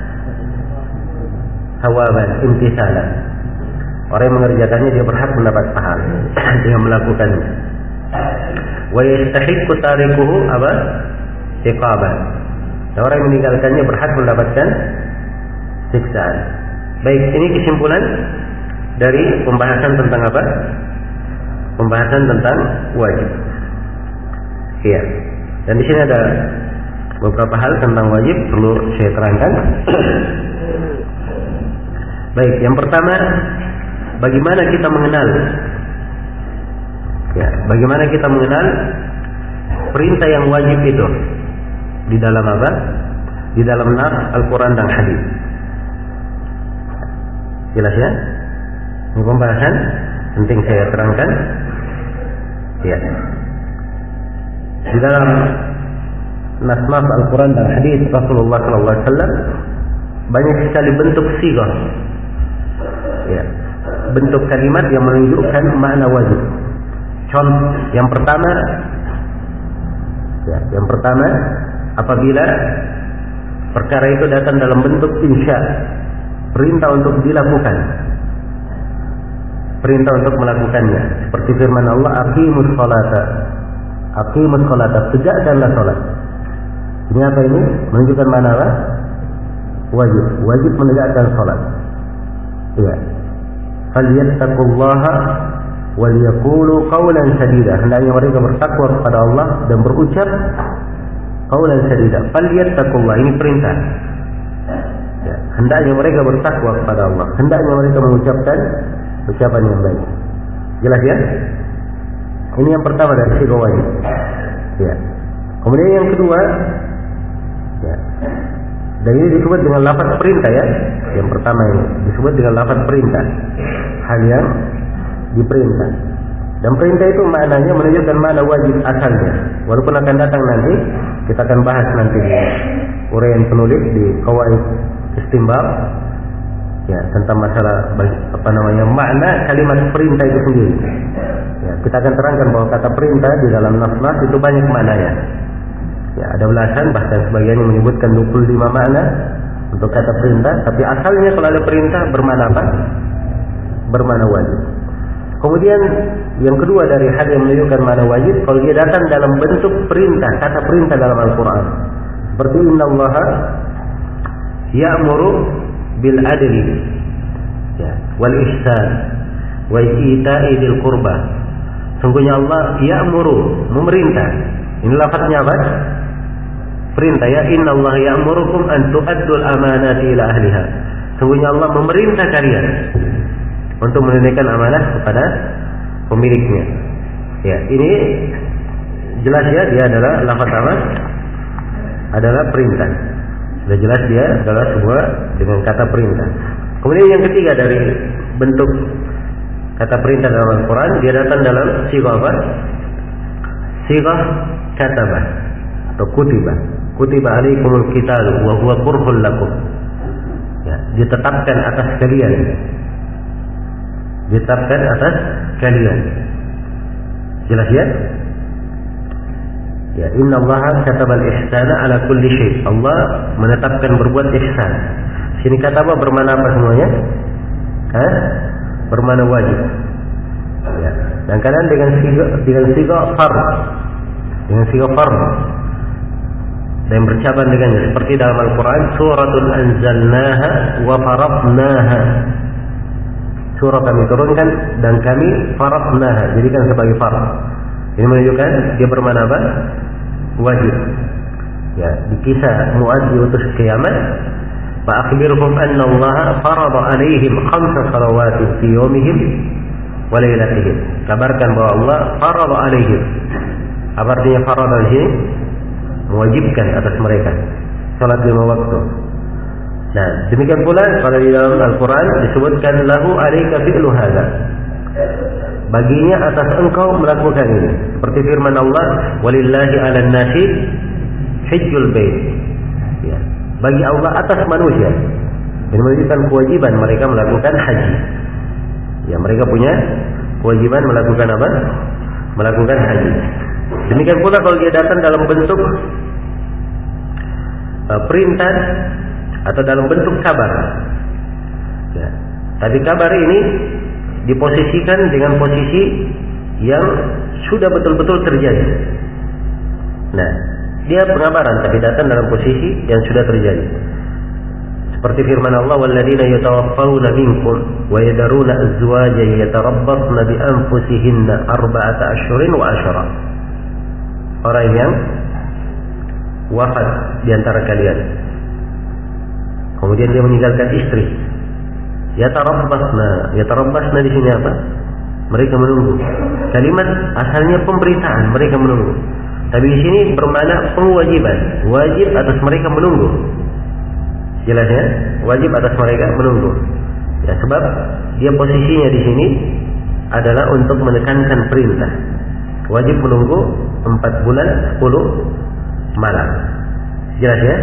Hawaban, imtithalan. Orang yang mengerjakannya dia berhak mendapat pahala dengan melakukannya. Wa yastahiqqu tarikuhu apa? Iqaban. Orang yang meninggalkannya berhak mendapatkan siksaan. Baik, ini kesimpulan dari pembahasan tentang apa? Pembahasan tentang wajib. Iya. Dan di sini ada beberapa hal tentang wajib perlu saya terangkan. Baik, yang pertama, bagaimana kita mengenal? Ya, bagaimana kita mengenal perintah yang wajib itu di dalam apa? Di dalam nas Al-Quran dan hadis. Jelas ya? Ini pembahasan penting saya terangkan. Ya. Di dalam nas-nas Al-Quran dan hadis Rasulullah sallallahu alaihi wasallam banyak sekali bentuk sighah. Ya. Bentuk kalimat yang menunjukkan makna wajib. Contoh yang pertama, ya, yang pertama apabila perkara itu datang dalam bentuk insya, perintah untuk dilakukan, perintah untuk melakukannya, seperti firman Allah, aqimus sholata, aqimus sholata, tegakkanlah sholat. Ini apa ini? Menunjukkan mana apa? Wajib, wajib menegakkan sholat. Ya. Falyattaqullaha wal yaqulu qawlan sadida. Hendaknya mereka bertakwa kepada Allah dan berucap qawlan sadida. Falyattaqullah, ini perintah. Ya. Hendaknya mereka bertakwa kepada Allah. Hendaknya mereka mengucapkan ucapan yang baik. Jelas ya? Ini yang pertama dari sifat wajib. Ya. Kemudian yang kedua, ya. Dan ini disebut dengan lafaz perintah ya. Yang pertama ini disebut dengan lafaz perintah. Hal yang diperintah. Dan perintah itu maknanya menunjukkan makna wajib asalnya. Walaupun akan datang nanti, kita akan bahas nanti di uraian penulis di Qawaid Istinbat ya, tentang masalah apa namanya makna kalimat perintah itu sendiri. Ya, kita akan terangkan bahwa kata perintah di dalam nas-nas itu banyak maknanya. Ya, ada belasan, bahkan sebagian yang menyebutkan dua puluh lima makna untuk kata perintah, tapi asalnya kalau ada perintah bermakna apa? Bermakna wajib. Kemudian yang kedua dari hal yang menunjukkan makna wajib, kalau dia datang dalam bentuk perintah, kata perintah dalam Al-Quran, seperti innallaha ya'muru bil adli, ya, wal ihsan wa ita'i dzil qurba. Sungguhnya Allah ya'muru, memerintah. Ini lafaznya apa? Perintah, ya, innallaha ya'murukum an tu'addul amanati ila ahliha. Sungguhnya Allah memerintah kalian untuk menunaikan amanah kepada pemiliknya. Ya, ini jelas ya, dia adalah lafaz apa? Adalah perintah. Sudah jelas dia adalah sebuah dengan kata perintah. Kemudian yang ketiga dari bentuk kata perintah dalam Al-Quran, dia datang dalam sighah apa? Sighah katabah atau kutibah. Kutiba alaikumul qital wa huwa kurhul lakum. Ya, ditetapkan atas kalian. Ditetapkan atas kalian. Jelas ya? Ya, innallaha katabal ihsana ala kulli syai'. Allah menetapkan berbuat ihsan. Sini kata apa bermakna apa semuanya? Hah? Bermakna wajib. Ya. Dan kadang dengan siga dengan siga fard. Dengan siga fard. Dan bercaban dengannya seperti dalam Al-Qur'an, suratul anzalnaha wa faradnaha. Surah kami turunkan dan kami faradnaha, jadikan sebagai fard. Ini menunjukkan dia bermakna apa? Wajib. Ya, di kisah Mu'adz diutus ke Yaman, fa akhbirhum anna Allah farada alaihim khamsa salawatin fi yawmihim wa lailatihim. Kabarkan bahwa Allah farada alaihim. Apa artinya farada di sini? Mewajibkan atas mereka salat lima waktu. Nah, demikian pula kalau di dalam Al-Quran disebutkan lahu alayka fi'lu hadza. Baginya atas engkau melakukan ini. Seperti firman Allah, walillahi 'alan nasi hajjul bait. Ya, bagi Allah atas manusia. Ini menunjukkan kewajiban mereka melakukan haji. Ya, mereka punya kewajiban melakukan apa? Melakukan haji. Demikian pula kalau dia datang dalam bentuk uh, perintah atau dalam bentuk kabar. Ya. Tapi kabar ini diposisikan dengan posisi yang sudah betul-betul terjadi. Nah, dia pengabaran tapi datang dalam posisi yang sudah terjadi. Seperti firman Allah, walladzina yatawaffawna minkum wa yadaruna azwajan yatarabbasna bi anfusihinna arba'ata asyhurin wa asyara. Orang yang wafat di antara kalian, kemudian dia meninggalkan istri. Yatarabbasna, yatarabbasna di sini apa? Mereka menunggu. Kalimat asalnya pemberitaan, mereka menunggu. Tapi di sini bermakna kewajiban, wajib atas mereka menunggu. Jelas ya? Wajib atas mereka menunggu. Ya, sebab dia posisinya di sini adalah untuk menekankan perintah. Wajib menunggu empat bulan sepuluh malam. Jelas ya?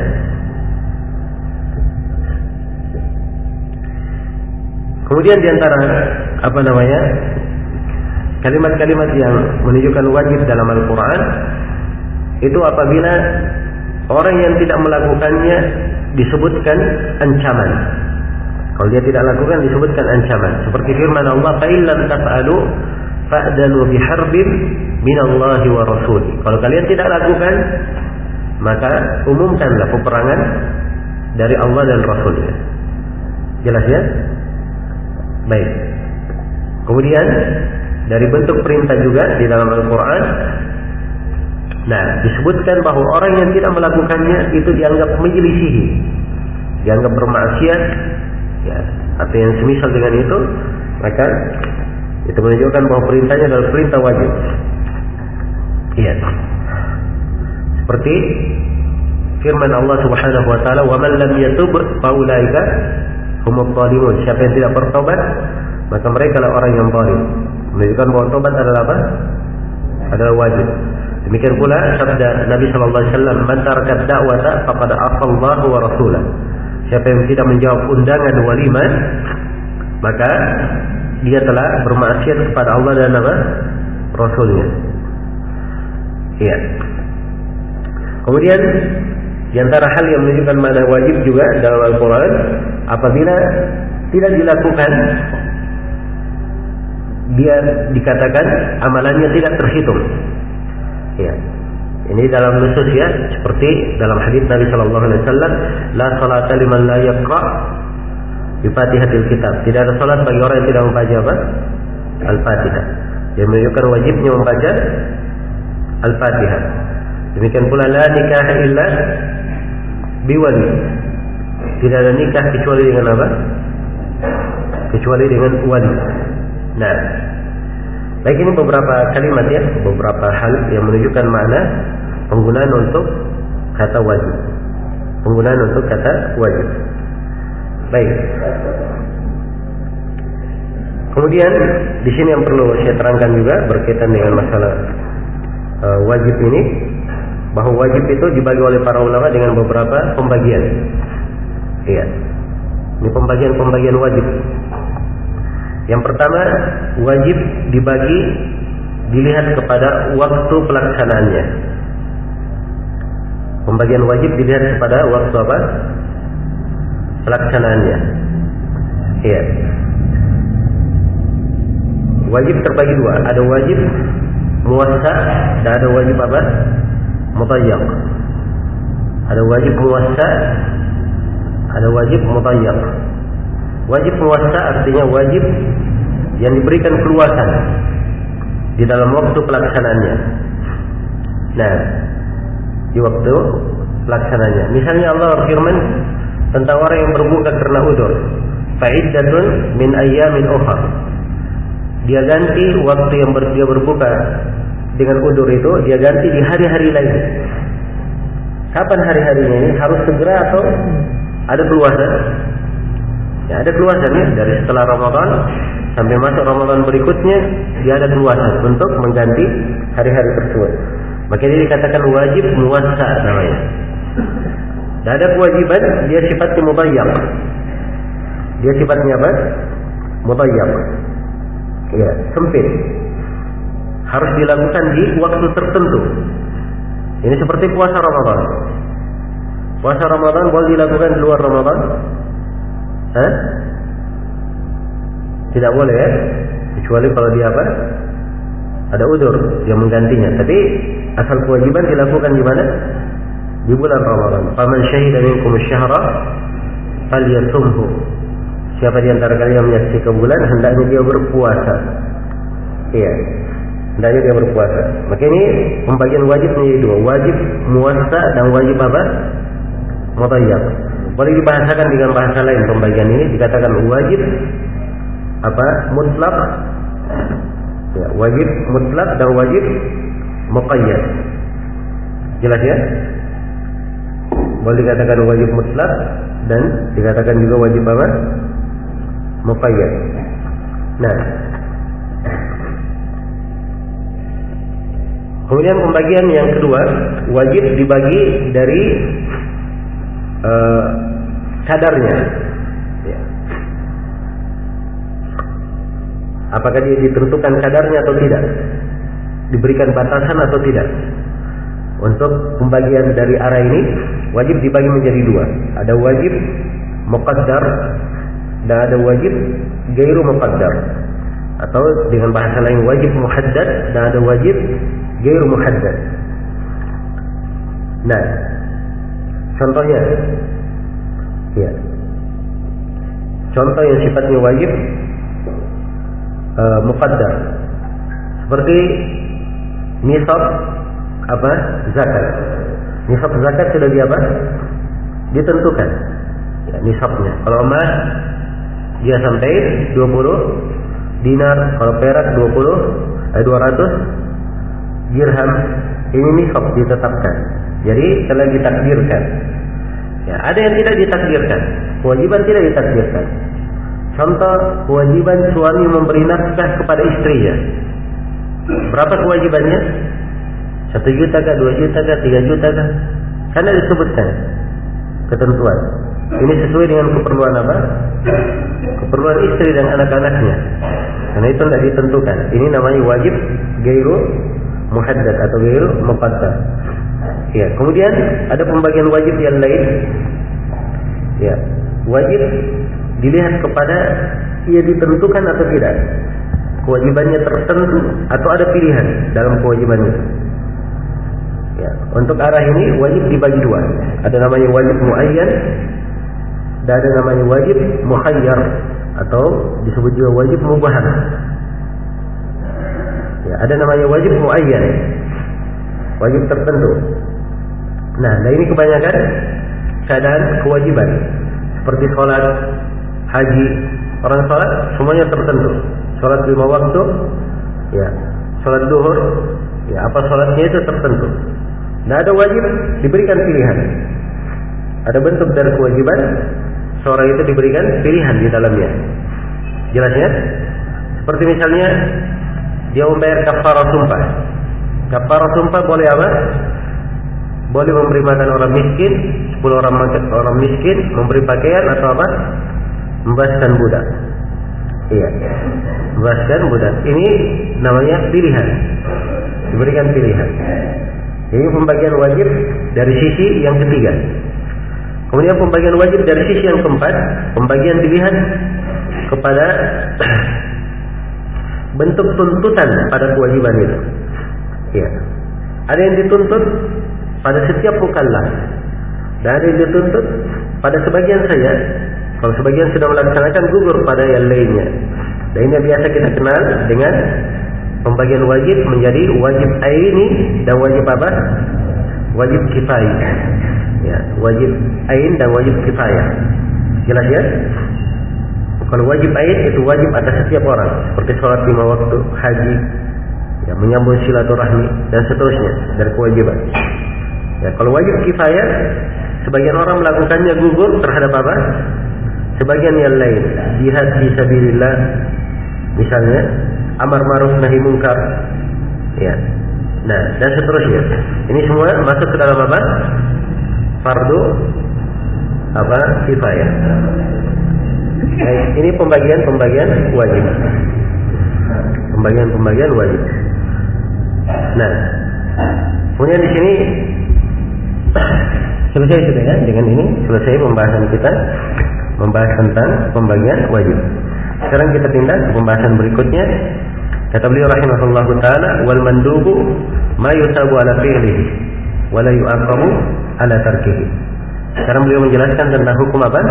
Kemudian diantara apa namanya kalimat-kalimat yang menunjukkan wajib dalam Al-Quran itu apabila orang yang tidak melakukannya disebutkan ancaman. Kalau dia tidak lakukan disebutkan ancaman. Seperti firman Allah, fa illam taf'alu fa'danu biharbin minallahi wa rasuli. Kalau kalian tidak lakukan, maka umumkanlah peperangan dari Allah dan Rasulnya. Jelas ya? Baik. Kemudian dari bentuk perintah juga di dalam Al-Quran, nah disebutkan bahwa orang yang tidak melakukannya itu dianggap menyelisihi, dianggap bermaksiat, ya, atau yang semisal dengan itu, maka itu menunjukkan bahwa perintahnya adalah perintah wajib. Iya. Seperti firman Allah Subhanahu wa taala, "Wa man lam yatub fa ulaika humudz zalimun." Siapa yang tidak bertobat, maka mereka adalah orang yang zalim. Menunjukkan bahwa tobat adalah apa? Adalah wajib. Demikian pula sabda Nabi sallallahu alaihi wasallam, "Man taraka da'wata faqad 'asa Allahu wa rasulahu." Siapa yang tidak menjawab undangan walimah, maka dia telah bermaksiat kepada Allah dan apa? Rasulnya. Iya. Kemudian di antara hal yang menunjukkan makna wajib juga dalam Al-Quran, apabila tidak dilakukan, dia dikatakan amalannya tidak terhitung. Ya. Ini dalam nusus ya, seperti dalam hadis Nabi Shallallahu Alaihi Wasallam, la salata liman la yaqra bi Fatihatil Kitab. Tidak ada salat bagi orang yang tidak membaca apa? Al-Fatihah. Yang menunjukkan wajibnya membaca Al-Fatihah. Demikian pula la nikah illa biwali. Tidak ada nikah kecuali dengan apa? Kecuali dengan wali. Nah, baik, ini beberapa kalimat ya, beberapa hal yang menunjukkan makna penggunaan untuk kata wajib. Penggunaan untuk kata wajib. Baik. Kemudian di sini yang perlu saya terangkan juga berkaitan dengan masalah uh, wajib ini, bahwa wajib itu dibagi oleh para ulama dengan beberapa pembagian. Iya. Ini pembagian-pembagian wajib. Yang pertama, wajib dibagi dilihat kepada waktu pelaksanaannya. Pembagian wajib dilihat kepada waktu apa? Pelaksanaannya. Iya. Wajib terbagi dua. Ada wajib muwassa dan ada wajib apa? Mudayyak. Ada wajib muwassa, ada wajib mudayyak. Wajib muwassa artinya wajib yang diberikan keluasan di dalam waktu pelaksanaannya. Nah, di waktu pelaksanaannya. Misalnya Allah berfirman tentang orang yang berbuka karena udzur, fa'iddatun min ayyamin ukhra. Dia ganti waktu yang ber, dia berbuka dengan udzur itu, dia ganti di hari-hari lain. Kapan hari-harinya ini? Harus segera atau ada keluasan? Ya, ada keluasan ya, dari setelah Ramadan sampai masuk Ramadan berikutnya, dia ada keluasan untuk mengganti hari-hari tersebut. Maka ini dikatakan wajib muwassa namanya. Dan ada kewajiban, dia sifatnya mudayyak. Dia sifatnya apa? Mudayyak. Ya, sempit. Harus dilakukan di waktu tertentu. Ini seperti puasa Ramadan. Puasa Ramadan boleh dilakukan di luar Ramadan? Hah? Tidak boleh ya, kecuali kalau dia apa? Ada udzur yang menggantinya. Tapi asal kewajiban dilakukan di mana? Di bulan Ramadan. Faman syahida minkum asy-syahra falyasumhu. Siapa di antara kalian yang menyaksikan bulan, hendaknya dia berpuasa. Iya, hendaknya dia berpuasa. Maka ini pembagian wajib menjadi dua, wajib muwassa dan wajib apa? Mudayyak. Boleh dibahasakan dengan bahasa lain pembagian ini, dikatakan wajib apa? Mutlak. Ya, wajib mutlak dan wajib muqayyad. Jelas ya? Boleh dikatakan wajib mutlak dan dikatakan juga wajib apa? Muqayyad. Nah, kemudian pembagian yang kedua, wajib dibagi dari uh, kadarnya. Ya. Apakah dia ditentukan kadarnya atau tidak? Diberikan batasan atau tidak? Untuk pembagian dari arah ini, wajib dibagi menjadi dua. Ada wajib muqaddar dan ada wajib gairu muqaddar. Atau dengan bahasa lain wajib muhaddad dan ada wajib gairu muhaddad. Nah, contohnya, ya, contoh yang sifatnya wajib uh, muqaddar, seperti nisab apa? Zakat. Nisab zakat sudah di apa? Ditentukan. Ya, nisabnya. Kalau emas dia sampai dua puluh dinar, kalau perak dua puluh eh, dua ratus dirham. Ini nisab ditetapkan. Jadi telah ditakdirkan. Ya, ada yang tidak ditakdirkan. Kewajiban tidak ditakdirkan. Contoh kewajiban suami memberi nafkah kepada istrinya. Berapa kewajibannya? Satu juta kah, dua juta kah, tiga juta kah? Karena disebutkan ketentuan. Ini sesuai dengan keperluan apa? Keperluan istri dan anak-anaknya. Karena itu tidak ditentukan. Ini namanya wajib gairu muhaddad atau gairu muqaddar. Ya, kemudian ada pembagian wajib yang lain. Ya, wajib dilihat kepada ia ditentukan atau tidak. Kewajibannya tertentu atau ada pilihan dalam kewajibannya. Ya, untuk arah ini wajib dibagi dua. Ada namanya wajib muayyan dan ada namanya wajib mukhayyar atau disebut juga wajib mubahah. Ya, ada namanya wajib muayyan, wajib tertentu. Nah, nah ini kebanyakan keadaan kewajiban seperti sholat, haji. Orang sholat semuanya tertentu. Sholat lima waktu, ya, sholat duhur, ya, apa sholatnya itu tertentu. Nah, ada wajib diberikan pilihan. Ada bentuk dari kewajiban, seorang itu diberikan pilihan di dalamnya. Jelasnya? Seperti misalnya dia membayar kafarah sumpah. Kafarah sumpah boleh apa? Boleh memberi makan orang miskin, sepuluh orang orang miskin, memberi pakaian atau apa? Membebaskan budak. Iya, membebaskan budak. Ini namanya pilihan. Diberikan pilihan. Ini pembagian wajib dari sisi yang ketiga. Kemudian pembagian wajib dari sisi yang keempat, pembagian dilihat kepada bentuk tuntutan pada kewajiban itu. Ya. Ada yang dituntut pada setiap mukallaf dan ada yang dituntut pada sebagian saja. Kalau sebagian sudah melaksanakan, gugur pada yang lainnya. Dan ini biasa kita kenal dengan pembagian wajib menjadi wajib aini dan wajib apa? Wajib kifayah. Ya, wajib ain dan wajib kifayah. Jelas ya? Kalau wajib ain itu wajib atas setiap orang, seperti sholat lima waktu, haji, ya, menyambung silaturahmi dan seterusnya dari kewajiban. Ya, kalau wajib kifayah, sebagian orang melakukannya gugur terhadap apa? Sebagian yang lain, jihad fi sabilillah, misalnya amar ma'ruf nahi munkar, ya, nah dan seterusnya. Ini semua masuk ke dalam apa? Fardu apa? Kifayah. Nah, ini pembagian-pembagian wajib. Pembagian-pembagian wajib. Nah, kemudian di sini selesai sudah ya, dengan ini selesai pembahasan kita membahas tentang pembagian wajib. Sekarang kita pindah ke pembahasan berikutnya. Kata beliau rahimahullahu taala, wal mandubu ma yusabu ala fi'lihi wa la yu'aqabu ala tarkihi. Sekarang beliau menjelaskan tentang hukum apa?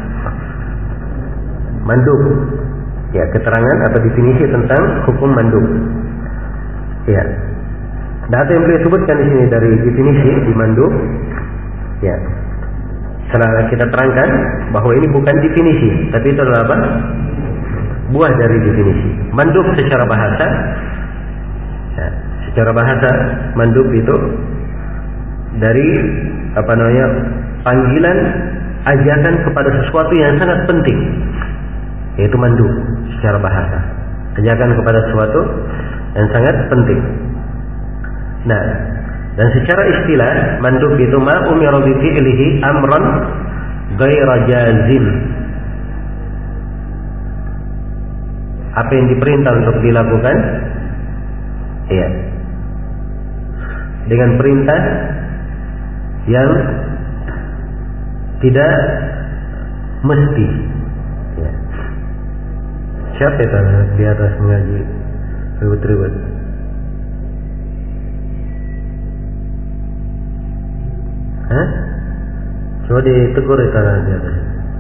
Mandub. Ya, keterangan atau definisi tentang hukum mandub. Ya. Data yang beliau sebutkan di sini dari definisi di mandub. Ya. Setelah kita terangkan bahwa ini bukan definisi, tapi itu adalah apa? Buah dari definisi. Mandub secara bahasa, ya, secara bahasa mandub itu dari apa namanya? Panggilan, ajakan kepada sesuatu yang sangat penting, yaitu mandub secara bahasa. Ajakan kepada sesuatu yang sangat penting. Nah, dan secara istilah mandub itu ma umira bi fi'lihi amran ghaira jazim. Apa yang diperintah untuk dilakukan, iya, dengan perintah yang tidak mesti. Ya. Siapa itu di atas mengaji ribut-ribut? Hah? Coba ditegur itu di atas.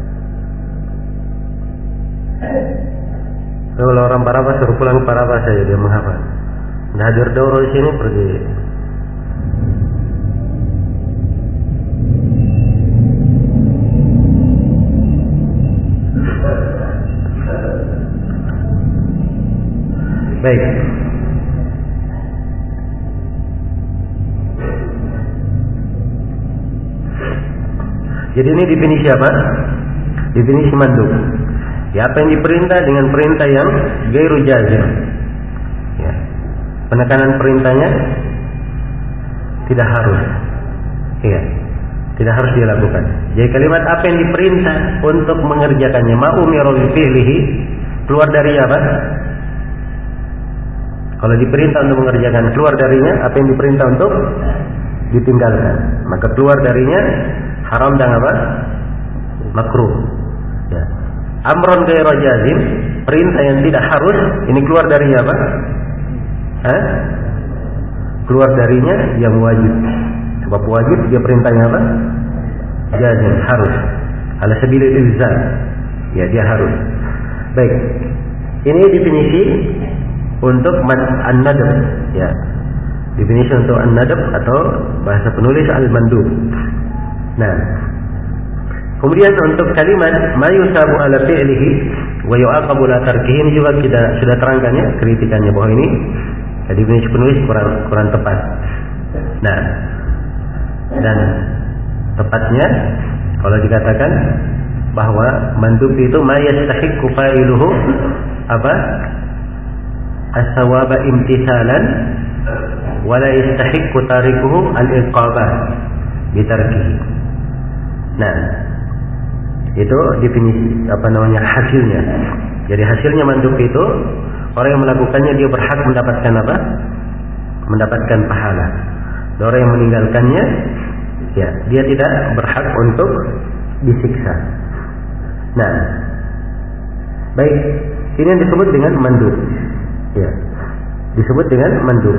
Kalau orang Parabas suruh pulang ke Parabas saja dia menghafal. Nggak hadir daurah di sini pergi. Baik. Jadi ini definisi apa? Definisi mandub. Ya, apa yang diperintah dengan perintah yang gairu jazim. Ya. Penekanan perintahnya tidak harus. Iya. Tidak harus dilakukan. Jadi kalimat apa yang diperintah untuk mengerjakannya, ma'umiru bi fi'lihi, keluar dari apa? Kalau diperintah untuk mengerjakan, keluar darinya apa yang diperintah untuk ditinggalkan. Maka keluar darinya haram dan apa? Makruh. Ya. Amron ghairu jazim, perintah yang tidak harus, ini keluar darinya apa? Hah? Keluar darinya yang wajib. Sebab wajib dia perintahnya apa? Jazim, harus. Ala sabili ilzam. Ya, dia harus. Baik. Ini definisi untuk an-nadab, ya. Definisi untuk an-nadab atau bahasa penulis al-mandub. Nah, kemudian untuk kalimat ma yusabu ala fi'lihi wa yu'aqabu ala tarkihi, ini juga kita sudah terangkan ya kritikannya bahwa ini definisi penulis kurang kurang tepat. Nah, dan tepatnya kalau dikatakan bahwa mandub itu ma yastahiqqu fa'iluhu apa? As-sawaba imtithalan wa la yastahiqqu tarikuhu al-iqaba bi tarkihi. Nah, itu definisi apa namanya hasilnya. Jadi hasilnya mandub itu orang yang melakukannya dia berhak mendapatkan apa? Mendapatkan pahala. Dan orang yang meninggalkannya ya dia tidak berhak untuk disiksa. Nah, baik, ini yang disebut dengan mandub. Ya, disebut dengan mandub.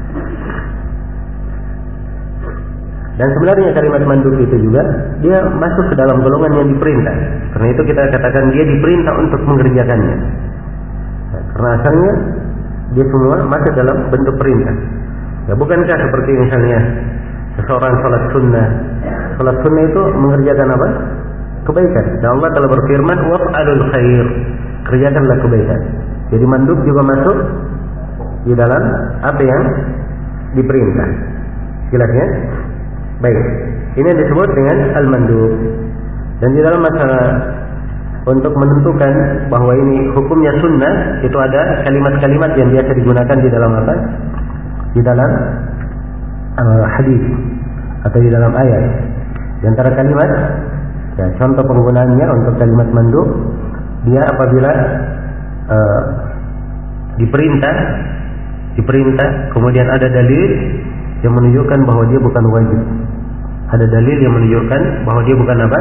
Dan sebenarnya kalimat mandub itu juga dia masuk ke dalam golongan yang diperintah. Karena itu kita katakan dia diperintah untuk mengerjakannya. Nah, karena asalnya dia semua masuk dalam bentuk perintah. Ya, bukankah seperti misalnya seseorang sholat sunnah. Sholat sunnah itu mengerjakan apa? Kebaikan. Dan Allah telah berfirman, waf'alul khair, kerjakanlah kebaikan. Jadi mandub juga masuk di dalam apa yang diperintah. Jelas ya? Baik, ini yang disebut dengan al-mandub. Dan di dalam masalah untuk menentukan bahwa ini hukumnya sunnah, itu ada kalimat-kalimat yang biasa digunakan di dalam apa? Di dalam uh, hadis atau di dalam ayat. Di antara kalimat, ya, contoh penggunaannya untuk kalimat mandub, dia apabila uh, diperintah, diperintah, kemudian ada dalil yang menunjukkan bahwa dia bukan wajib. Ada dalil yang menunjukkan bahwa dia bukan apa?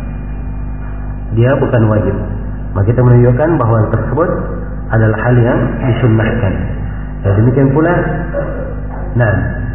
Dia bukan wajib. Maka kita menunjukkan bahwa hal tersebut adalah hal yang disunnahkan. Ya, demikian pula. Nah,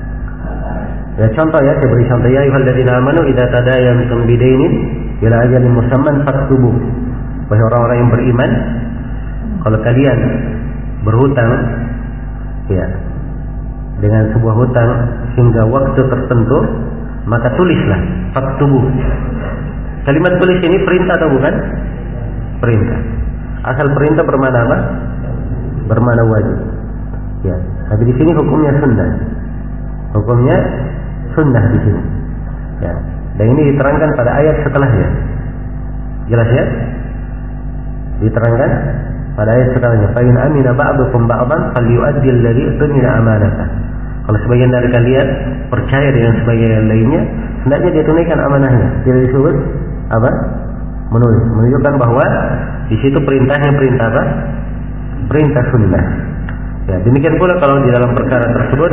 ya contoh ya, saya beri contoh ya, ayyuhalladzina amanu idza tadayantum bidainin ila ajalin musamman faktubu. Wahai orang-orang yang beriman, kalau kalian berhutang ya dengan sebuah hutang hingga waktu tertentu, maka tulislah, faktubu. Kalimat tulis ini perintah atau bukan? Perintah. Asal perintah bermakna apa? Bermakna wajib. Ya, tapi di sini hukumnya sunnah. Hukumnya sunnah di sini. Ya, dan ini diterangkan pada ayat setelahnya. Jelas ya? Diterangkan pada ayat setelahnya. Fa in amina ba'dukum ba'dan falyu'addi alladhi tumina amanatah. Kalau sebagian dari kalian percaya dengan sebagian lainnya, hendaknya dia tunaikan amanahnya. Tidak disebut apa? Menulis. Menunjukkan bahwa di situ perintahnya perintah apa? Perintah sunnah. Ya, demikian pula kalau di dalam perkara tersebut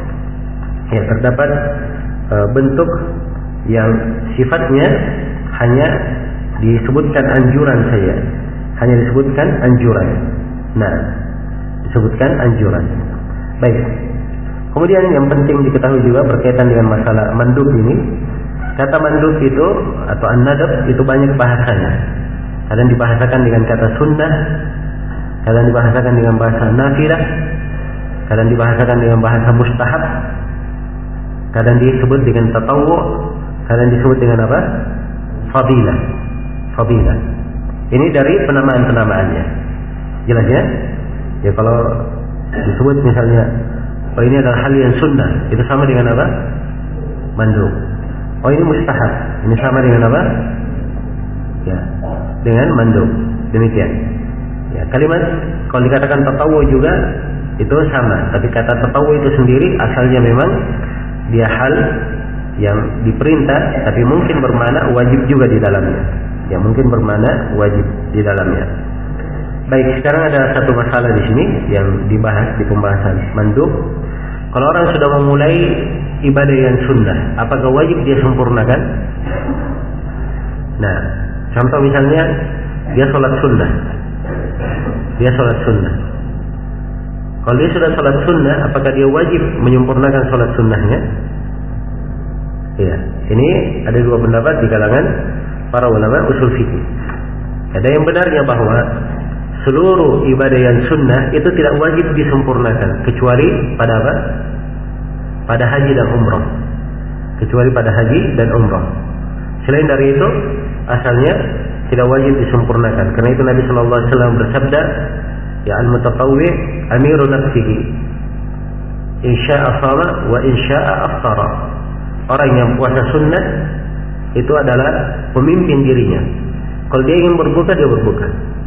ya terdapat e, bentuk yang sifatnya hanya disebutkan anjuran saja. Hanya disebutkan anjuran. Nah, disebutkan anjuran. Baik. Kemudian yang penting diketahui juga berkaitan dengan masalah mandub ini. Kata mandub itu atau an-nadab itu banyak bahasanya. Kadang dibahasakan dengan kata sunnah, kadang dibahasakan dengan bahasa nafilah, kadang dibahasakan dengan bahasa mustahab, kadang disebut dengan tatawwu, kadang disebut dengan apa? Fadilah. Fadilah. Ini dari penamaan-penamaannya. Jelas ya? Ya kalau disebut misalnya, oh ini adalah hal yang sunnah, itu sama dengan apa? Mandub. Oh ini mustahab, ini sama dengan apa? Ya, dengan mandub. Demikian. Ya, kalimat kalau dikatakan tatawwu juga itu sama, tapi kata tatawwu itu sendiri asalnya memang dia hal yang diperintah, tapi mungkin bermakna wajib juga di dalamnya. Ya, mungkin bermakna wajib di dalamnya. Baik, sekarang ada satu masalah di sini yang dibahas di pembahasan mandub. Kalau orang sudah memulai ibadah yang sunnah, apakah wajib dia sempurnakan? Nah, contoh misalnya dia sholat sunnah, dia sholat sunnah. Kalau dia sudah sholat sunnah, apakah dia wajib menyempurnakan sholat sunnahnya? Ya, ini ada dua pendapat di kalangan para ulama usul fikih. Ada yang benarnya bahwa seluruh ibadah yang sunnah itu tidak wajib disempurnakan kecuali pada apa? Pada haji dan umrah. Kecuali pada haji dan umrah. Selain dari itu, asalnya tidak wajib disempurnakan. Karena itu Nabi Shallallahu Alaihi Wasallam bersabda, ya al-mutatawwi' amiru nafsihi, insya'a shama wa insya'a aftara. Orang yang puasa sunnah itu adalah pemimpin dirinya. Kalau dia ingin berbuka, dia berbuka.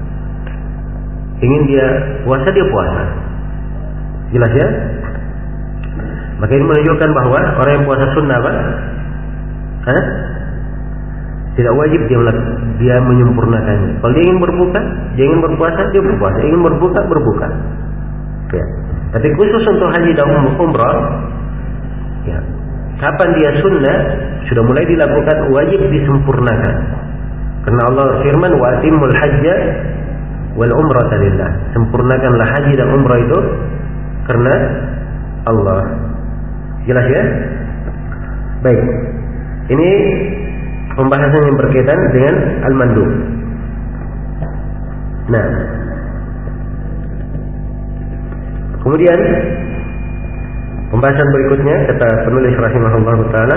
Ingin dia puasa, dia puasa. Jelas ya? Maka ini menunjukkan bahwa orang yang puasa sunnah apa? Hah? Tidak wajib dia, dia menyempurnakannya. Kalau dia ingin berbuka, dia ingin berpuasa, dia berpuasa. Ingin berbuka, berbuka. Ya. Tapi khusus untuk haji dan umrah, ya, kapan dia sunnah sudah mulai dilakukan, wajib disempurnakan. Karena Allah firman, wa atimul hajja wal umrata lillah. Sempurnakanlah haji dan umrah itu karena Allah. Jelas ya? Baik. Ini pembahasan yang berkaitan dengan al-mandub. Nah, kemudian pembahasan berikutnya kata penulis rahimahullah taala,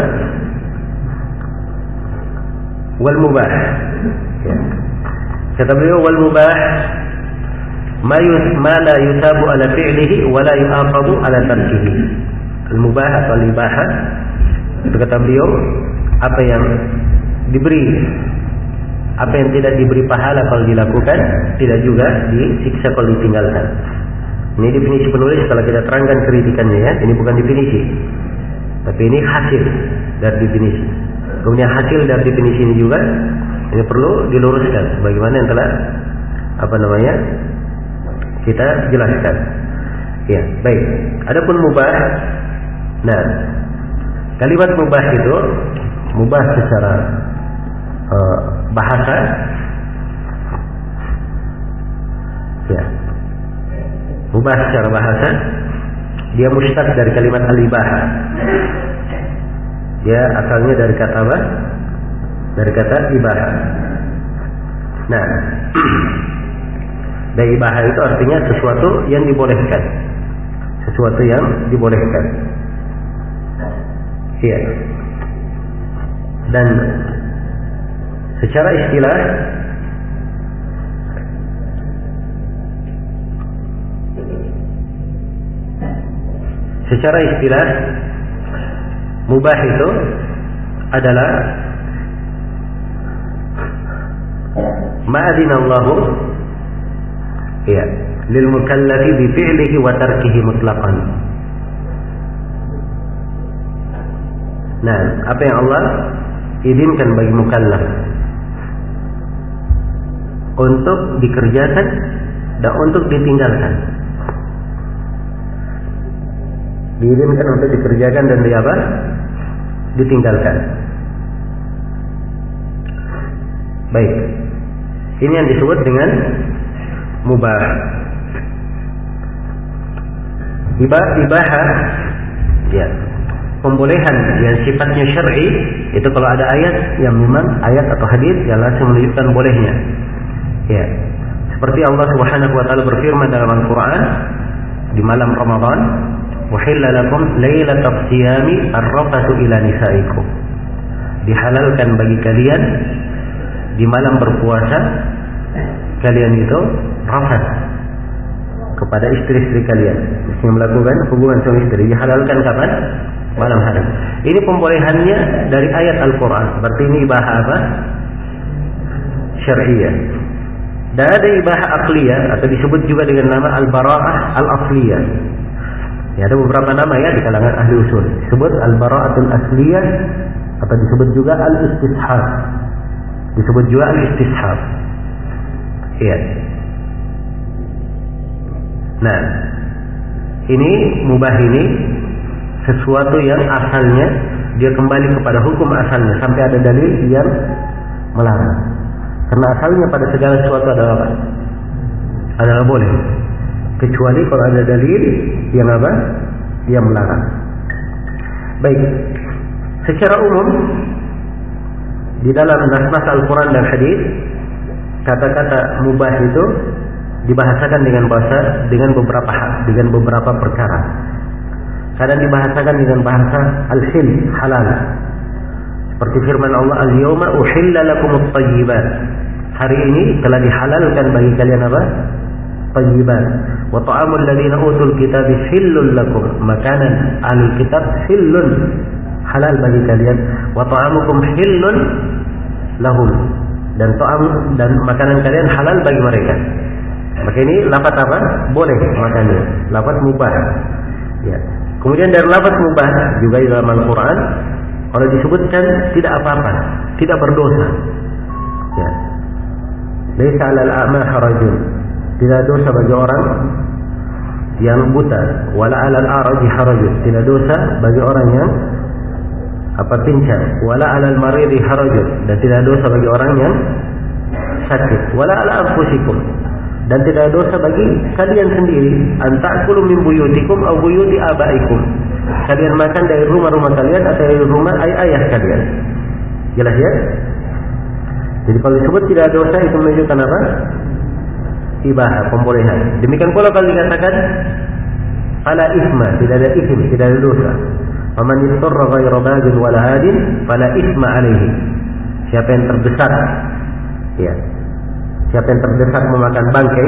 wal mubah. Ya. Kata beliau, wal mubah ma yus ma la yusabu ala fi'lihi wa la yu'aqabu ala tarkihi. Al mubah atau al ibahah, itu kata beliau apa yang diberi, apa yang tidak diberi pahala kalau dilakukan, tidak juga disiksa kalau ditinggalkan. Ini definisi penulis setelah kita terangkan kritikannya ya. Ini bukan definisi, tapi ini hasil dari definisi. Kemudian hasil dari definisi ini juga ini perlu diluruskan bagaimana yang telah apa namanya kita jelaskan. Ya, baik. Adapun mubah, nah kalimat mubah itu mubah secara uh, bahasa, ya, mubah secara bahasa dia mustaq dari kalimat al-ibahah. Dia asalnya dari kata apa? Dari kata ibahah. Nah, dari ibahah itu artinya sesuatu yang dibolehkan, sesuatu yang dibolehkan. Iya. Dan secara istilah secara istilah mubah itu adalah ma'adinallahu ya lil mukallafi bi fi'lihi wa tarkihi mutlaqan. Nah, apa yang Allah izinkan bagi mukallaf untuk dikerjakan dan untuk ditinggalkan. Diizinkan untuk dikerjakan dan di apa? Ditinggalkan. Baik. Ini yang disebut dengan mubah. Ibah, ibahah, ya, pembolehan yang sifatnya syar'i itu kalau ada ayat yang memang ayat atau hadis yang langsung menunjukkan bolehnya. Ya. Seperti Allah Subhanahu wa taala berfirman dalam Al-Qur'an di malam Ramadan, "Uhilla lakum lailatas siyami ar-rafatu ila nisaikum." Dihalalkan bagi kalian di malam berpuasa kalian itu rafat kepada istri-istri kalian. Yang melakukan hubungan suami istri dihalalkan kapan? Malam hari. Ini pembolehannya dari ayat Al-Quran. Berarti ini ibahah apa? Syar'iyah. Dan ada ibahah aqliyah atau disebut juga dengan nama al-bara'ah al-asliyah. Ya, ada beberapa nama ya di kalangan ahli usul. Disebut al-bara'atul asliyah atau disebut juga al-istishab. Disebut juga al-istishab. Iya. Nah, ini mubah ini sesuatu yang asalnya dia kembali kepada hukum asalnya sampai ada dalil yang melarang. Karena asalnya pada segala sesuatu adalah apa? Adalah boleh. Kecuali kalau ada dalil yang apa? Yang melarang. Baik. Secara umum di dalam nas-nas Al-Quran dan Hadis, kata-kata mubah itu dibahasakan dengan bahasa dengan beberapa hak, dengan beberapa perkara. Kadang dibahasakan dengan bahasa al-hil, halal. Seperti firman Allah, "Al-yawma uhilla lakumut thayyibat." Hari ini telah dihalalkan bagi kalian apa? Thayyibat. Wa ta'amul ladzina utul kitab hillul lakum. Makanan ahlul kitab hillun, halal bagi kalian. Wa ta'amukum hillun lahum. Dan ta'am dan makanan kalian halal bagi mereka. Maka ini lafaz apa? Boleh makannya. Lafaz mubah. Ya. Kemudian dari lafaz mubah juga di dalam Al-Quran, kalau disebutkan tidak apa-apa, tidak berdosa. Ya. Laisa 'alal a'ma harajun. Tidak dosa bagi orang yang buta. Wala 'alal a'raji harajun. Tidak dosa bagi orang yang apa pincang. Wala 'alal maridi harajun. Dan tidak dosa bagi orang yang sakit. Wala 'ala anfusikum. Dan tidak dosa bagi kalian sendiri, anta'kulu min buyutikum aw buyuti abaikum. Kalian makan dari rumah-rumah kalian atau dari rumah ayah-ayah kalian. Jelas ya? Jadi kalau disebut tidak dosa itu menunjukkan apa? Ibahah, pembolehan. Demikian pula kalau dikatakan fala isma, tidak ada ism, tidak ada dosa. Faman yustarra ghayra bagin wala hadin fala isma alaihi. Siapa yang terdesak, ya. Siapa yang terdesak memakan bangkai,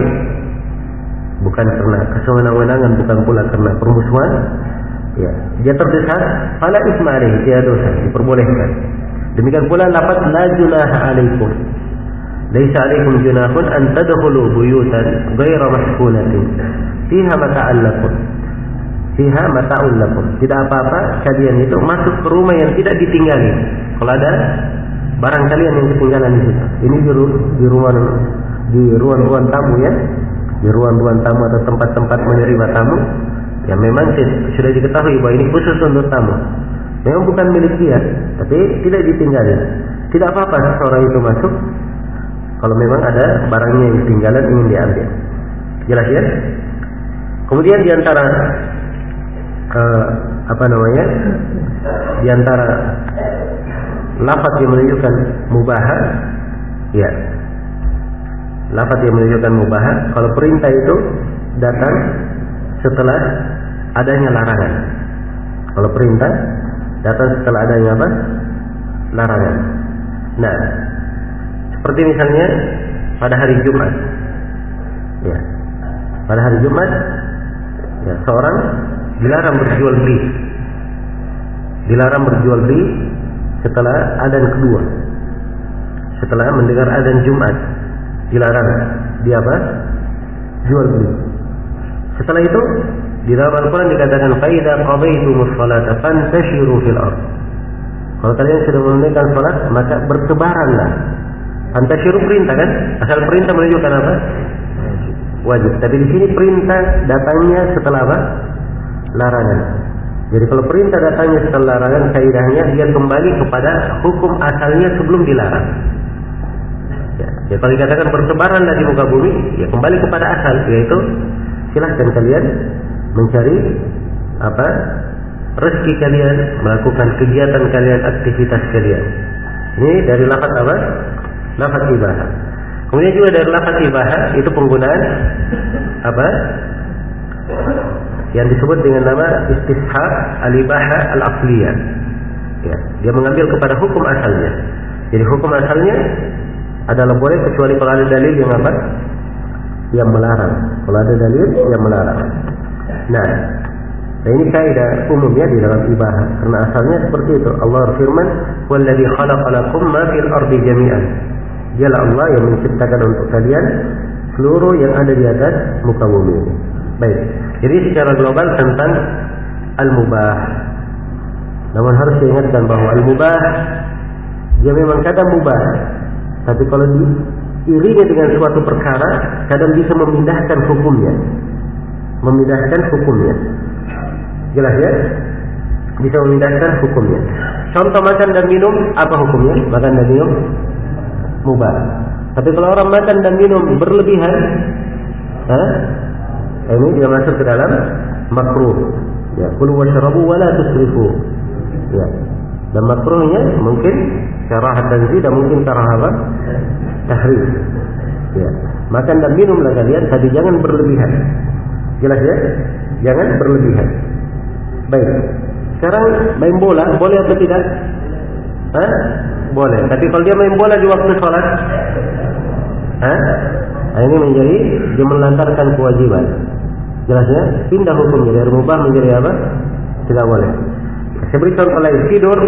bukan karena kesewenang-wenangan, bukan pula karena permusuhan, ya, dia terdesak, fala isma alaihi, tidak dosa, diperbolehkan. Demikian pula lafaz la junaha alaikum. Laisa alaikum junahun an tadkhulu buyutan ghayra maskunatin fiha mata'un lakum. Fiha mata'un lakum. Tidak apa-apa kalian itu masuk ke rumah yang tidak ditinggali. Kalau ada barang kalian yang ketinggalan di situ. Ini di, di rumah di ruang-ruang tamu ya, di ruang-ruang tamu atau tempat-tempat menerima tamu. Ya memang sudah diketahui bahwa ini khusus untuk tamu. Memang bukan milik dia, tapi tidak ditinggali. Tidak apa-apa seseorang itu masuk kalau memang ada barangnya yang ketinggalan ingin diambil. Jelas ya? Kemudian diantara uh, apa namanya? Diantara lafaz yang menunjukkan mubaha, ya. Lafaz yang menunjukkan mubaha, kalau perintah itu datang setelah adanya larangan. Kalau perintah datang setelah adanya apa? Larangan. Nah, seperti misalnya pada hari Jumat, ya. Pada hari Jumat, ya, seorang dilarang berjual beli, dilarang berjual beli setelah adzan kedua. Setelah mendengar adzan Jumat, dilarang dia apa? Jual beli. Setelah itu di dalam Al-Quran dikatakan fa idza qadaytumus salata fantashiru fil ardh. Kalau kalian sudah menunaikan salat, maka bertebaranlah. Fantashiru perintah kan? Asal perintah menunjukkan apa? Wajib. Tapi di sini perintah datangnya setelah apa? Larangan. Jadi kalau perintah datangnya setelah larangan, kaidahnya dia kembali kepada hukum asalnya sebelum dilarang. Ya, ya kalau dikatakan bertebaranlah di muka bumi, ya kembali kepada asal, yaitu silahkan kalian mencari apa? Rezeki kalian, melakukan kegiatan kalian, aktivitas kalian. Ini dari lafaz apa? Lafaz ibahah. Kemudian juga dari lafaz ibahah itu penggunaan apa? Yang disebut dengan nama istishab al-ibahah al-aqliyah. Ya, dia mengambil kepada hukum asalnya. Jadi hukum asalnya adalah boleh kecuali kalau ada dalil yang apa? Yang melarang. Kalau ada dalil yang melarang. Nah, nah ini kaidah umumnya di dalam ibahah. Karena asalnya seperti itu. Allah berfirman, "Walladzi khalaqa lakum ma fil ardi jami'an." Dialah Allah yang menciptakan untuk kalian seluruh yang ada di atas muka bumi ini. Baik. Jadi secara global tentang al-mubah. Namun harus diingatkan bahwa al-mubah dia memang kadang mubah, tapi kalau diiringi dengan suatu perkara, kadang bisa memindahkan hukumnya. Memindahkan hukumnya. Jelas ya? bisa memindahkan hukumnya. Contoh makan dan minum, apa hukumnya? Makan dan minum mubah. Tapi kalau orang makan dan minum berlebihan, eh, ini dia masuk ke dalam makruh. Ya, kulu washrabu wa la tusrifu. Ya. Dan makruhnya mungkin karahat tanzih dan mungkin karahat tahrim. Ya. Makan dan minumlah kalian, tapi jangan berlebihan. Jelas ya? Jangan berlebihan. Baik. Sekarang main bola boleh atau tidak? Hah? Boleh. Tapi kalau dia main bola di waktu sholat, hah? Nah, ini menjadi dia melantarkan kewajiban. Jelasnya pindah hukumnya dari mubah menjadi apa? Tidak boleh. Saya beri contoh lain, tidur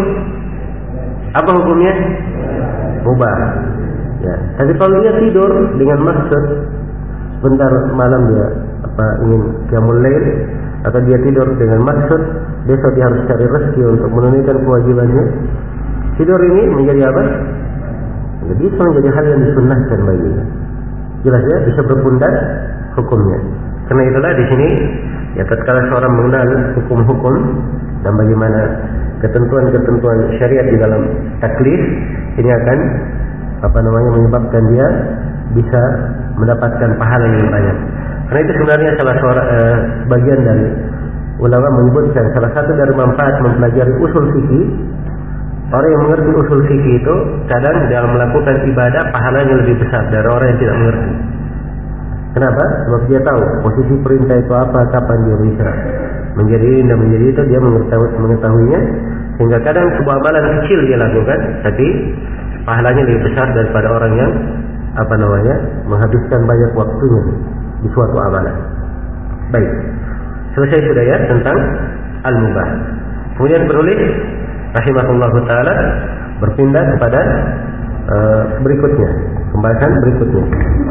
apa hukumnya? Mubah. Ya. Tapi kalau dia tidur dengan maksud sebentar malam dia apa ingin qiyamul lail, atau dia tidur dengan maksud besok dia harus cari rezeki untuk menunaikan kewajibannya, tidur ini menjadi apa? Jadi itu menjadi hal yang disunnahkan baginya. Jelas ya, bisa berpundar hukumnya. Karena itulah di sini ya, tatkala seorang mengenal hukum-hukum dan bagaimana ketentuan-ketentuan syariat di dalam taklif, ini akan apa namanya menyebabkan dia bisa mendapatkan pahala yang banyak. Karena itu sebenarnya salah seorang eh, bagian dari ulama menyebutkan salah satu dari manfaat mempelajari usul fikih. Orang yang mengerti usul fikih itu kadang dalam melakukan ibadah pahalanya lebih besar dari orang yang tidak mengerti. Kenapa? Sebab dia tahu posisi perintah itu apa, kapan dia bisa menjadi ini dan menjadi itu, dia mengetahui, mengetahuinya. Sehingga kadang sebuah amalan kecil dia lakukan, tapi pahalanya lebih besar daripada orang yang apa namanya menghabiskan banyak waktunya di suatu amalan. Baik, selesai sudah ya tentang al-mubah. Kemudian penulis rahimahullah ta'ala berpindah kepada uh, berikutnya, pembahasan berikutnya.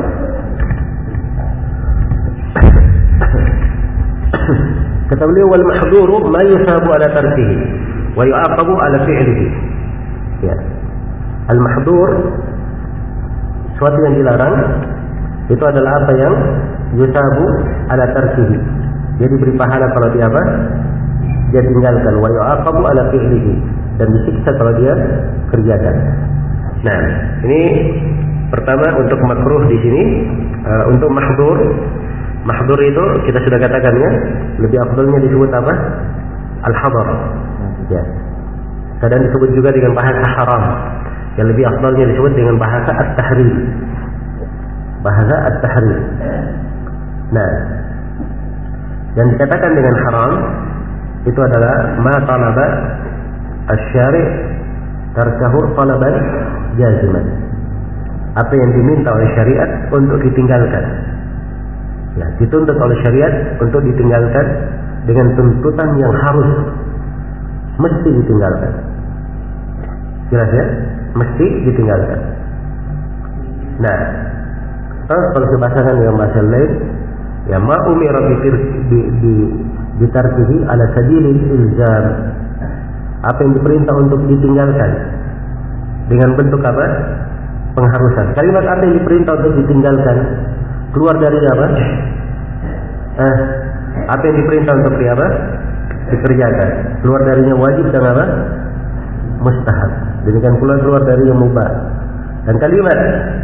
Kata beliau, wal mahdhuru ma yusabu ala tarkihi wa yu'aqabu ala fi'lihi. Ya. Al mahdhur, sesuatu yang dilarang, itu adalah apa yang yusabu ala tarkihi. Dia diberi pahala kalau dia apa? Dia tinggalkan, wa yu'aqabu ala fi'lihi, dan disiksa kalau dia kerjakan. Nah, ini pertama untuk makruh di sini. Uh, untuk mahdhur, mahdhur itu kita sudah katakan ya, lebih afdalnya disebut apa? Al-hadar. Ya. Kadang disebut juga dengan bahasa haram. Yang lebih afdalnya disebut dengan bahasa at-tahrim. Bahasa at-tahrim. Nah, yang dikatakan dengan haram itu adalah ma talaba asy-syari' tarkahu talaban jaziman. Apa yang diminta oleh syariat untuk ditinggalkan. Ya, dituntut oleh syariat untuk ditinggalkan dengan tuntutan yang harus, mesti ditinggalkan. Jelas ya? Mesti ditinggalkan. Nah, kalau dibahasakan dengan bahasa lain, ya ma umira bi bi ditarkihi ala sabilil ilzam. Apa yang diperintah untuk ditinggalkan dengan bentuk apa? Pengharusan. Kalimat apa yang diperintah untuk ditinggalkan keluar dari apa? Eh, apa yang diperintah untuk di apa? Dikerjakan. Keluar darinya wajib dan apa? Mustahab. Demikian pula keluar dari yang mubah. Dan kalimat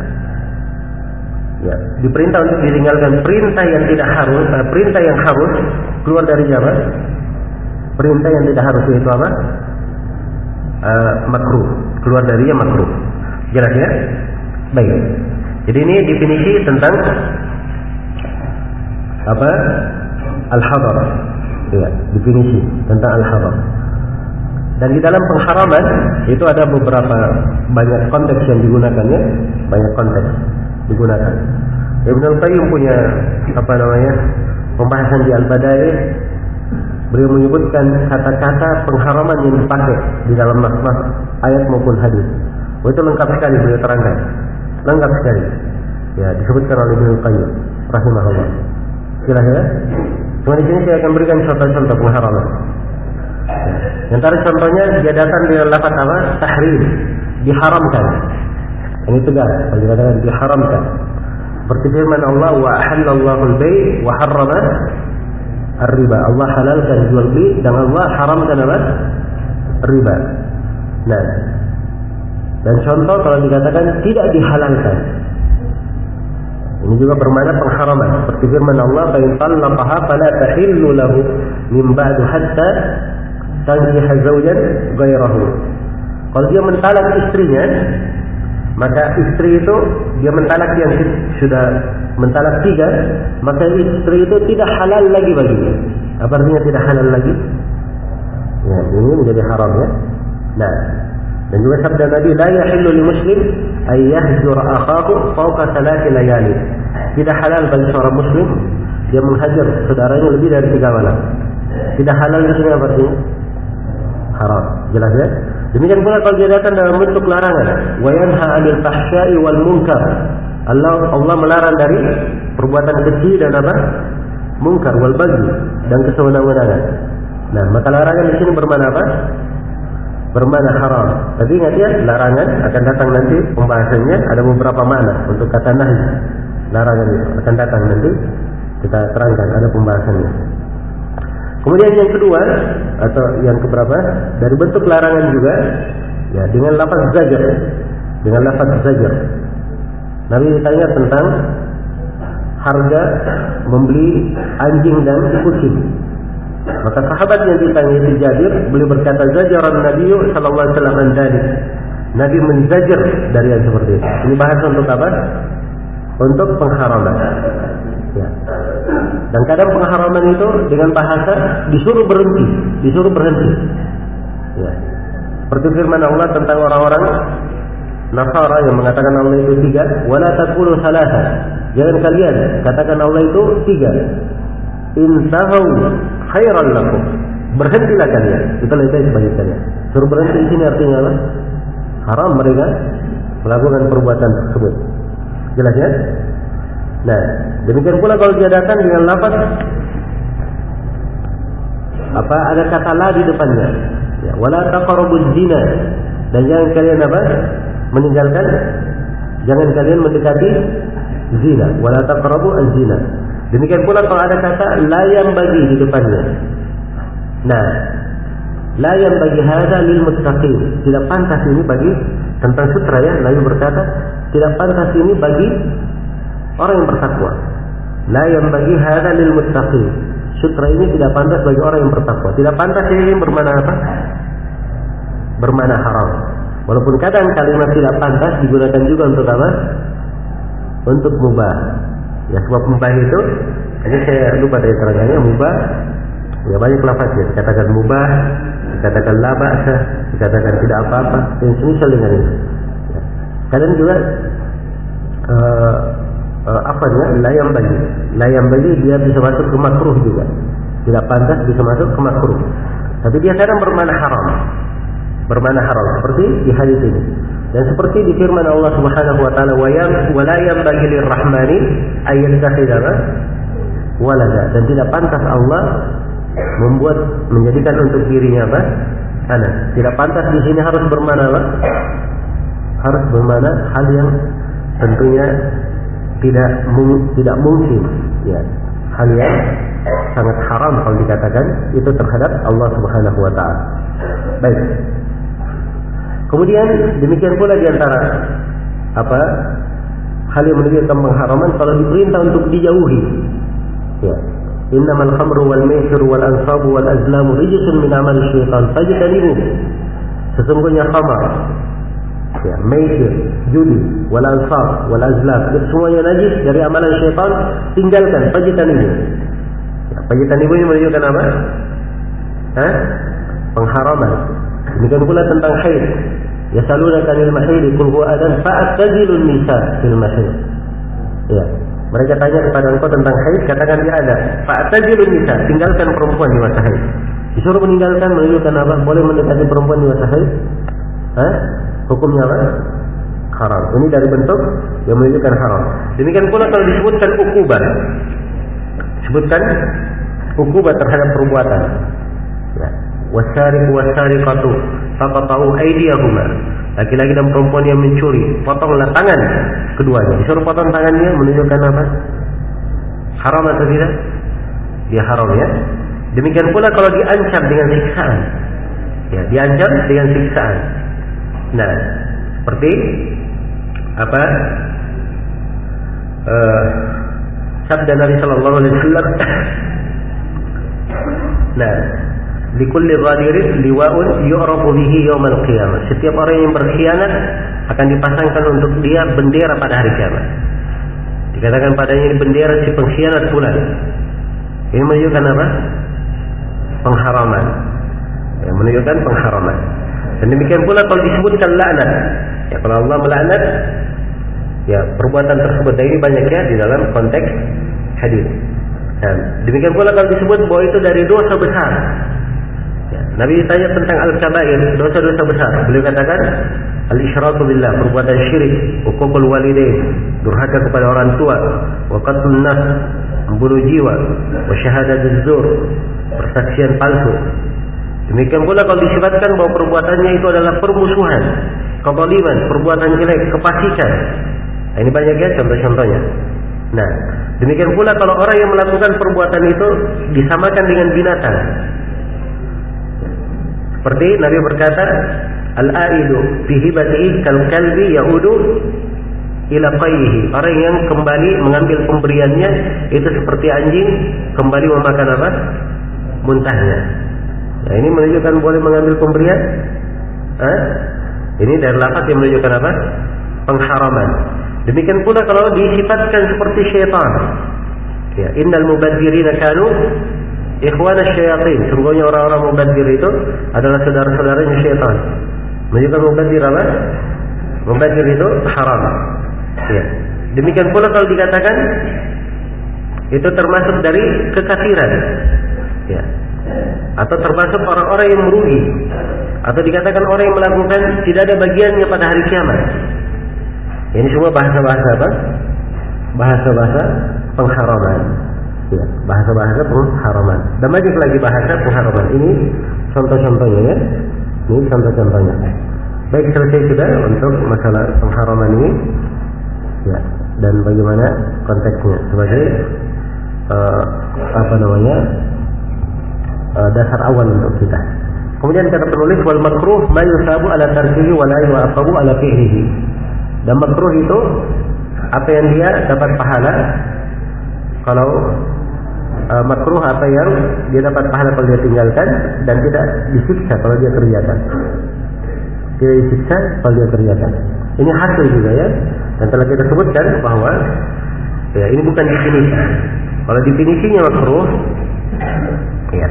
ya, diperintah untuk ditinggalkan perintah yang tidak harus, eh, perintah yang harus keluar dari apa? Perintah yang tidak harus itu apa? Uh, makruh. Keluar darinya makruh. Jelas ya? Baik. Jadi ini definisi tentang apa? Al-hadar. Ya, definisi tentang al-hadar. Dan di dalam pengharaman itu ada beberapa banyak konteks yang digunakannya, banyak konteks digunakan. Ibnu Qayyim punya apa namanya? Pembahasan di Al-Bada'i. Beliau menyebutkan kata-kata pengharaman yang dipakai di dalam nas-nas ayat maupun hadis. Oh, itu lengkap sekali beliau terangkan. Lengkap sekali. Ya, disebutkan oleh Ibnu Qayyim rahimahullah. Jelas ya? Cuma di sini saya akan berikan contoh-contoh pengharaman. Ya. Yang tadi contohnya dia datang dengan lafaz apa? Tahrim, diharamkan. Ini tegas, kalau dikatakan diharamkan. Seperti firman Allah, wa ahallallahu al-bai' wa harrama ar-riba. Allah halalkan jual beli dan Allah haramkan apa? Riba. Nah, dan contoh kalau dikatakan tidak dihalalkan, ini juga bermakna pengharaman. Seperti firman Allah, "Fa in talaqaha fala tahillu lahu min ba'du hatta tankiha zawjan ghairahu." Kalau dia mentalak istrinya, maka istri itu dia mentalak yang sudah mentalak tiga, maka istri itu tidak halal lagi baginya. Apa artinya tidak halal lagi? Ya, ini menjadi haram ya. Nah, dan juga sabda Nabi, "La yahillu li muslim ay yahjura akhahu fawqa thalathi layali." Tidak halal bagi seorang muslim dia menghajar saudaranya lebih dari tiga malam. Tidak halal di sini apa artinya? Haram. Jelas ya? Demikian pula kalau dia datang dalam bentuk larangan, wa yanha 'anil fahsya'i wal munkar. Allah Allah melarang dari perbuatan keji dan apa? Munkar wal baghi dan kesewenang-wenangan. Nah, maka larangan di sini bermakna apa? Bermakna haram. Tapi ingat ya, larangan akan datang nanti pembahasannya ada beberapa makna untuk kata nahi. Larangan itu akan datang nanti kita terangkan ada pembahasannya. Kemudian yang kedua atau yang keberapa dari bentuk larangan juga ya dengan lafaz zajar. Dengan lafaz zajar. Nabi ditanya tentang harga membeli anjing dan kucing. Maka sahabat yang ditanya itu Jabir, beliau berkata zajaran Nabi sallallahu alaihi wasallam an dzalik. Nabi menzajar dari yang seperti itu. Ini bahasa untuk apa? Untuk pengharaman. Ya. Dan kadang pengharaman itu dengan bahasa disuruh berhenti, disuruh berhenti. Ya. Seperti firman Allah tentang orang-orang Nasara yang mengatakan Allah itu tiga, wala taqulu salasa. Jangan kalian katakan Allah itu tiga. Intahu khairan lakum. Berhentilah kalian. Itu lebih baik bagi kalian. Suruh berhenti di sini artinya apa? Haram mereka melakukan perbuatan tersebut. Jelas ya? Nah, demikian pula kalau dia datang dengan lafaz apa ada kata la di depannya. Ya, wala taqrabuz zina. Dan jangan kalian apa? Meninggalkan, jangan kalian mendekati zina. Wala taqrabu az-zina. Demikian pula kalau ada kata la yang bagi di depannya. Nah, la yang bagi hadza lil muttaqin. Tidak pantas ini bagi tentang sutra ya. Nabi berkata, tidak pantas ini bagi orang yang bertakwa. La yang bagi hadza lil muttaqin. Sutra ini tidak pantas bagi orang yang bertakwa. Tidak pantas ini bermakna apa? Bermakna haram. Walaupun kadang kalimat tidak pantas digunakan juga untuk apa? Untuk mubah. Ya, sebab mubah itu, ini saya lupa dari terangnya, mubah ya banyak lafaznya. Dikatakan mubah, dikatakan la ba'sa, dikatakan tidak apa-apa, dan semisal dengan itu. Ya. Kadang juga uh, uh, apa ya? La yang bagi, la yang bagi dia bisa masuk ke makruh juga. Tidak pantas bisa masuk ke makruh. Tapi dia kadang bermakna haram. Bermakna haram seperti di hadis ini. Dan seperti di firman Allah Subhanahu wa taala, wa yam wa la yanbaghi lirrahmani ay yattakhidha walada. Dan tidak pantas Allah membuat menjadikan untuk dirinya apa? Anak. Tidak pantas di sini harus bermakna apa? Harus bermakna hal yang tentunya tidak mung, tidak mungkin, ya. Hal yang sangat haram kalau dikatakan itu terhadap Allah Subhanahu wa taala. Baik. Kemudian demikian pula diantara apa hal yang menunjukkan pengharaman kalau diperintah untuk dijauhi. Ya. Innamal khamru wal maisir wal ansabu wal azlamu rijsun min amali syaitan fajtanibu. Sesungguhnya khamar, ya, maisir, judi, wal ansab, wal azlam, itu semuanya najis dari amalan syaitan, tinggalkan, fajtanibu. Ya, fajtanibu ini menunjukkan apa? Hah? Pengharaman. Demikian pula tentang haid. Yasalunaka 'anil mahid qul huwa adan fa'tazilun nisa fil mahid. Ya. Mereka tanya kepada engkau tentang haid, katakan dia ada. Fa'tazilun nisa, tinggalkan perempuan di masa haid. Disuruh meninggalkan menunjukkan apa? Boleh mendekati perempuan di masa haid? Hah? Hukumnya apa? Haram. Ini dari bentuk yang menunjukkan haram. Demikian pula kalau disebutkan ukubah. Sebutkan ukubah terhadap perbuatan. Ya. Wasariqu wasariqatu faqata'u aydiyahuma. Laki-laki dan perempuan yang mencuri, potonglah tangan keduanya. Disuruh potong tangannya menunjukkan apa? Haram atau tidak? dia haram ya. Demikian pula kalau diancam dengan siksaan, ya diancam dengan siksaan. Nah, seperti apa? Uh, sabda Nabi Sallallahu Alaihi Wasallam. Nah, likulli ghadirin liwa'un yu'rafu bihi yaumal qiyamah. Setiap orang yang berkhianat akan dipasangkan untuk dia bendera pada hari kiamat. Dikatakan padanya ini bendera si pengkhianat fulan. Ini menunjukkan apa? Pengharaman. Ya, menunjukkan pengharaman. Dan demikian pula kalau disebutkan laknat. Ya, kalau Allah melaknat, ya perbuatan tersebut. Dan ini banyak ya di dalam konteks hadis. Dan demikian pula kalau disebut bahwa itu dari dosa besar. Ya, Nabi ditanya tentang al-kabair, dosa-dosa besar. Beliau katakan al-isyraku billah, perbuatan syirik, uququl walidain, durhaka kepada orang tua, wa qatlun nafs, membunuh jiwa, wa syahadatul zur, persaksian palsu. Demikian pula kalau disebutkan bahwa perbuatannya itu adalah permusuhan, kezaliman, perbuatan jelek, kefasikan. Nah, ini banyak ya contoh-contohnya. Nah, demikian pula kalau orang yang melakukan perbuatan itu disamakan dengan binatang. Seperti Nabi berkata, al-aidu fi hibatihi kal kalbi yaudu ila qayyihi. Orang yang kembali mengambil pemberiannya itu seperti anjing kembali memakan apa? Muntahnya. Nah, ini menunjukkan boleh mengambil pemberian? Hah? Ini dari lafaz yang menunjukkan apa? Pengharaman. Demikian pula kalau disifatkan seperti syaitan. Ya, innal mubadzirina kanu ikhwana syayatin. Sungguhnya orang-orang mubadzir itu adalah saudara-saudaranya syaitan. Menunjukkan mubadzir apa? Mubadzir itu haram. Ya. Demikian pula kalau dikatakan itu termasuk dari kekafiran. Ya. Atau termasuk orang-orang yang merugi. Atau dikatakan orang yang melakukan tidak ada bagiannya pada hari kiamat. Ini semua bahasa-bahasa apa? Bahasa-bahasa pengharaman. Ya, bahasa-bahasa pengharaman. Dan banyak lagi bahasa pengharaman. Ini contoh-contohnya ya. Ini contoh-contohnya. Baik, selesai sudah untuk masalah pengharaman ini. Ya, dan bagaimana konteksnya sebagai uh, apa namanya? Uh, dasar awal untuk kita. Kemudian kata penulis wal makruh ma yusabu ala tarkihi wa la yu'aqabu ala fi'lihi. Dan makruh itu apa yang dia dapat pahala kalau uh, makruh apa yang dia dapat pahala kalau dia tinggalkan dan tidak disiksa kalau dia kerjakan. Tidak disiksa kalau dia kerjakan. Ini hasil juga ya. Dan telah kita sebutkan bahwa ya ini bukan definisi. Kalau definisinya makruh, ya.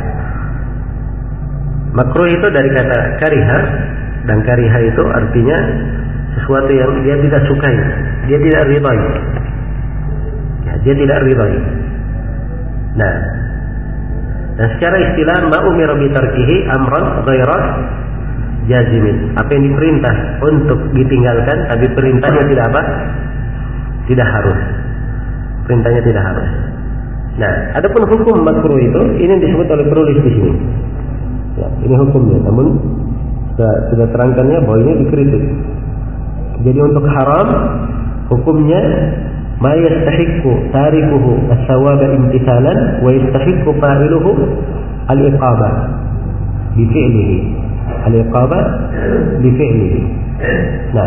Makruh itu dari kata kariha, dan kariha itu artinya sesuatu yang dia tidak sukai, dia tidak ridai. Ya, dia tidak ridai. Nah, dan secara istilah ma umira bi tarkihi amran ghaira jazimin. Apa yang diperintah untuk ditinggalkan, tapi perintahnya tidak apa? Tidak harus. Perintahnya tidak harus. Nah, adapun hukum makruh itu ini yang disebut oleh penulis di sini. Ya, ini hukumnya. Namun sudah, sudah terangkannya bahwa ini dikritik. Jadi untuk haram hukumnya ma yastahiqqu tarikuhu as-sawaba imtithalan wa yastahiqqu fa'iluhu al-iqaba bi fi'lihi. Al-iqaba bi fi'lihi. Nah,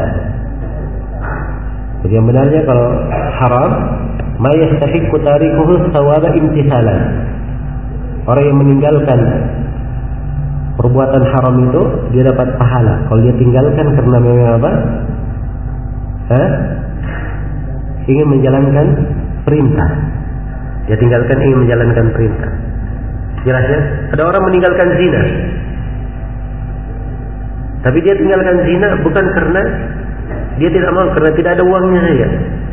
jadi yang benarnya kalau haram ma yastahiqqu tarikuhu as-sawaba imtithalan. Orang yang meninggalkan perbuatan haram itu dia dapat pahala kalau dia tinggalkan karena memang apa? Hah? Ingin menjalankan perintah. Dia tinggalkan ingin menjalankan perintah. Jelas ya? Ada orang meninggalkan zina. Tapi dia tinggalkan zina bukan karena dia tidak mau, karena tidak ada uangnya saja.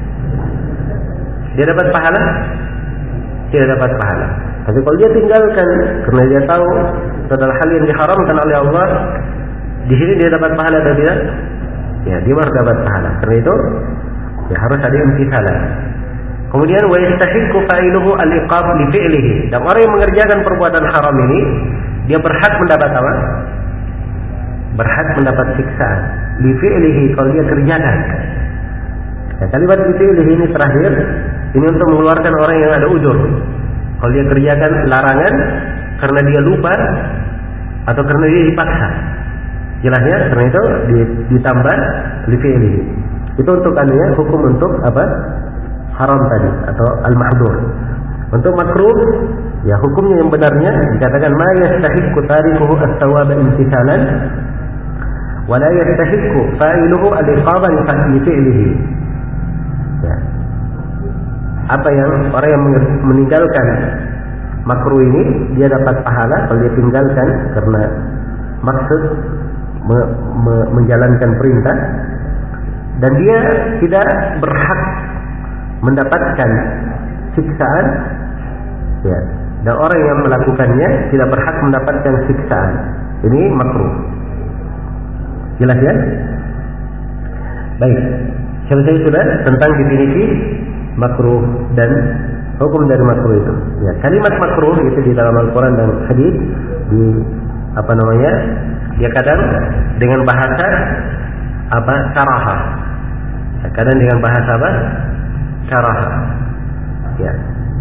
Dia dapat pahala? Tidak dapat pahala. Tapi kalau dia tinggalkan karena dia tahu itu adalah hal yang diharamkan oleh Allah, di sini dia dapat pahala atau tidak? Ya, dia harus dapat pahala. Karena itu ya harus ada imtithalan. Kemudian wa yastahiqqu fa'iluhu al-iqab li fi'lihi. Dan orang yang mengerjakan perbuatan haram ini dia berhak mendapat apa? Berhak mendapat siksaan li fi'lihi kalau dia kerjakan. Ya, kalimat li fi'lihi ini terakhir ini untuk mengeluarkan orang yang ada uzur. Kalau dia kerjakan larangan karena dia lupa atau karena dia dipaksa, jelasnya karena itu ditambah li fi'lihi. Itu untuk anunya hukum untuk apa? Haram tadi atau al-mahdhur. Untuk makruh, ya hukumnya yang benarnya dikatakan ma yastahiqqu tarikuhu as-sawaba imtithalan wa la yastahiqqu fa'iluhu al-iqaba li fi'lihi. Ya. Apa yang orang yang meninggalkan makruh ini dia dapat pahala kalau dia tinggalkan karena maksud me, me, menjalankan perintah, dan dia tidak berhak mendapatkan siksaan, ya, dan orang yang melakukannya tidak berhak mendapatkan siksaan. Ini makruh. Jelas ya? Baik, selesai sudah tentang definisi makruh dan hukum dari makruh itu. Ya, kalimat makruh itu di dalam Al-Quran dan hadis di apa namanya? Dia kadang dengan bahasa apa? Karaha. Ya, kadang dengan bahasa apa? Karaha. Ya.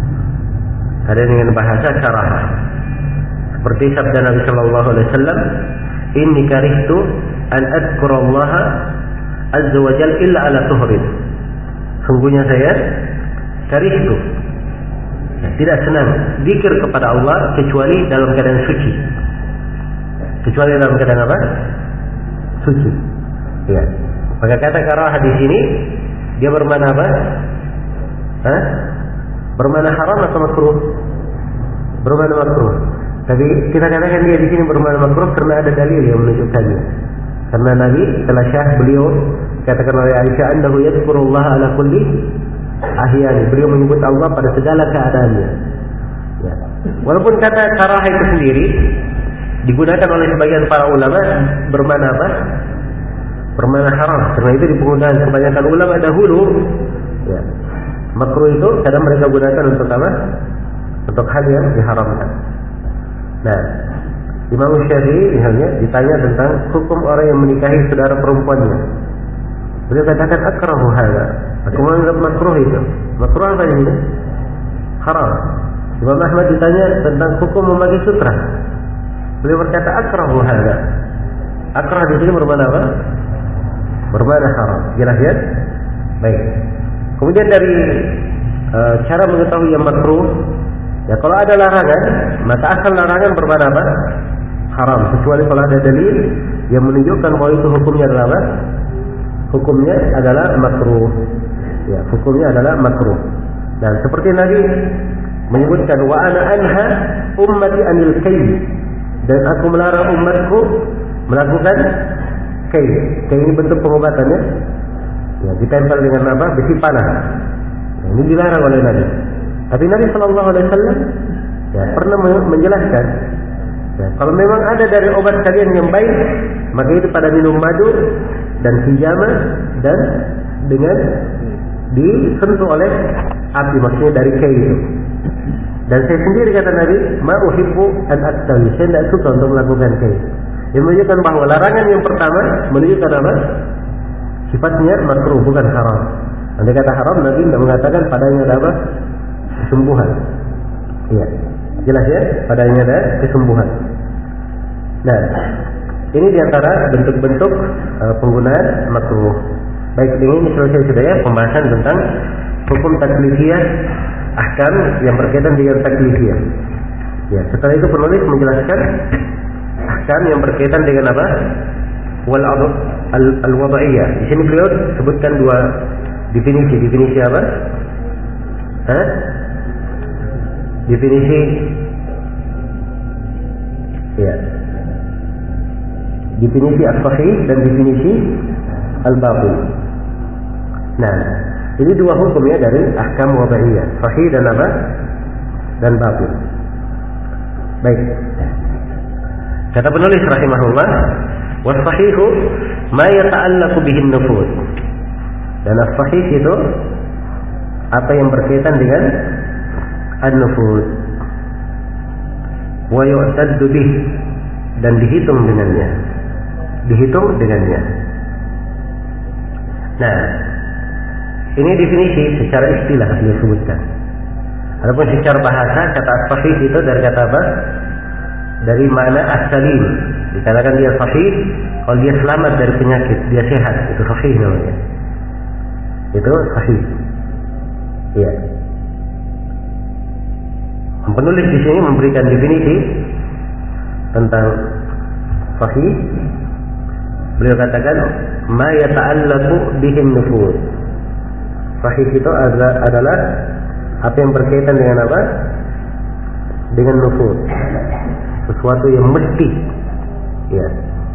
Kadang dengan bahasa karaha. Seperti sabda Nabi sallallahu alaihi wasallam, "Inni karihtu an adhkurallaha azza wa jalla illa ala tuhrin." Sungguhnya saya karihtu, ya, tidak senang zikir kepada Allah kecuali dalam keadaan suci. Kecuali dalam keadaan apa? Suci. Ya. Maka kata karaha di sini dia bermakna apa? Hah? Bermakna haram atau makruh? Bermakna makruh. Tapi kita katakan dia di sini bermakna makruh karena ada dalil yang menunjukkannya. Karena Nabi telah syah beliau katakan oleh Aisyah annahu yadhkurullah ala kulli ahyani. Beliau menyebut Allah pada segala keadaannya. Ya. Walaupun kata karaha itu sendiri digunakan oleh sebagian para ulama bermakna apa? Bermakna haram. Karena itu di penggunaan kebanyakan ulama dahulu, ya, makruh itu kadang mereka gunakan untuk apa? Untuk hal yang diharamkan. Nah, Imam Syafi'i misalnya ditanya tentang hukum orang yang menikahi saudara perempuannya. Beliau katakan akrahu hadza. Aku menganggap makruh itu. Makruh apa ini? Haram. Imam Ahmad ditanya tentang hukum memakai sutra. Beliau berkata akrahu hadza. Akrah di sini bermakna apa? Bermakna haram. Jelas ya? Baik. Kemudian dari e, cara mengetahui yang makruh, ya kalau ada larangan, maka asal larangan bermakna apa? Haram. Kecuali kalau ada dalil yang menunjukkan bahwa itu hukumnya adalah apa? Hukumnya adalah makruh. Ya, hukumnya adalah makruh. Dan seperti Nabi menyebutkan wa ana anha ummati anil kayy, dan aku melarang umatku melakukan kayy. Kayy ini bentuk pengobatannya. Ya, ditempel dengan apa? Besi panah. Nah, ini dilarang oleh Nabi. Tapi Nabi Shallallahu Alaihi Wasallam ya pernah menjelaskan, ya, kalau memang ada dari obat kalian yang baik, maka itu pada minum madu dan hijama dan dengan disentuh oleh api, maksudnya dari kayu itu. Dan saya sendiri kata Nabi, ma uhibbu an aktawi, saya tidak suka untuk melakukan kayu. Yang menunjukkan bahwa larangan yang pertama menunjukkan apa? Sifatnya makruh, bukan haram. Andai kata haram, Nabi tidak mengatakan padanya ada apa? Kesembuhan. Iya, jelas ya, padanya ada kesembuhan. Nah, ini diantara bentuk-bentuk uh, penggunaan makruh. Baik, ini selesai sudah ya pembahasan tentang hukum taklifiyah, ahkam yang berkaitan dengan taklifiyah. Ya, setelah itu penulis menjelaskan ahkam yang berkaitan dengan apa? Wal al-wada'iyah. Di sini beliau sebutkan dua definisi. Definisi apa? Hah? Definisi ya. Definisi as-sahih dan definisi al-batil. Nah, ini dua hukum ya dari ahkam wada'iyah, sahih dan apa? Dan batil. Baik. Kata penulis rahimahullah, was-sahihu ma yata'allaqu bihin nufuz. Dan as-sahih itu apa yang berkaitan dengan an-nufuz. Wa yu'taddu bih, dan dihitung dengannya. Dihitung dengannya. Nah, ini definisi secara istilah beliau sebutkan. Adapun secara bahasa kata as-sahih itu dari kata apa? Dari makna as-salim. Dikatakan dia sahih kalau dia selamat dari penyakit, dia sehat, itu sahih namanya. Itu sahih. Iya. Penulis di sini memberikan definisi tentang sahih. Beliau katakan ma yata'allaqu bihin nufuz. Sahih itu adalah apa yang berkaitan dengan apa? Dengan nufuz. Sesuatu yang mesti. Ya.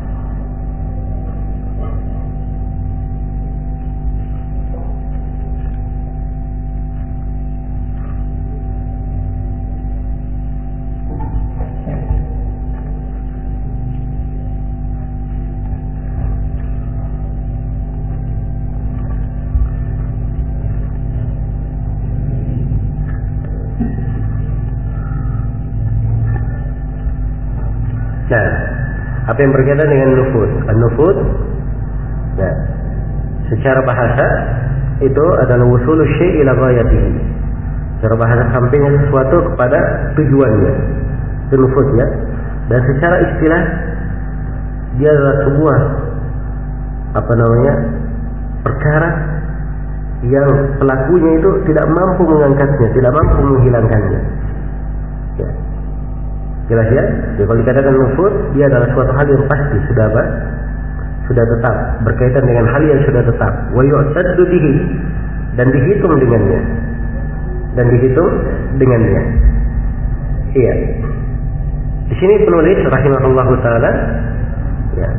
Nah, apa yang berkaitan dengan nufuz? An-nufuz, nah, secara bahasa itu adalah wusulu syai' ila ghayatihi. Secara bahasa sampainya sesuatu kepada tujuannya. Itu nufuz ya. Dan secara istilah dia adalah sebuah apa namanya? Perkara yang pelakunya itu tidak mampu mengangkatnya, tidak mampu menghilangkannya. Ya. Jelas ya? Jadi kalau dikatakan nufuz, dia adalah suatu hal yang pasti, sudah apa? Sudah tetap, berkaitan dengan hal yang sudah tetap. Wa yu'taddu bihi, dan dihitung dengannya. Dan dihitung dengannya. Iya. Di sini penulis rahimahullahu taala ya,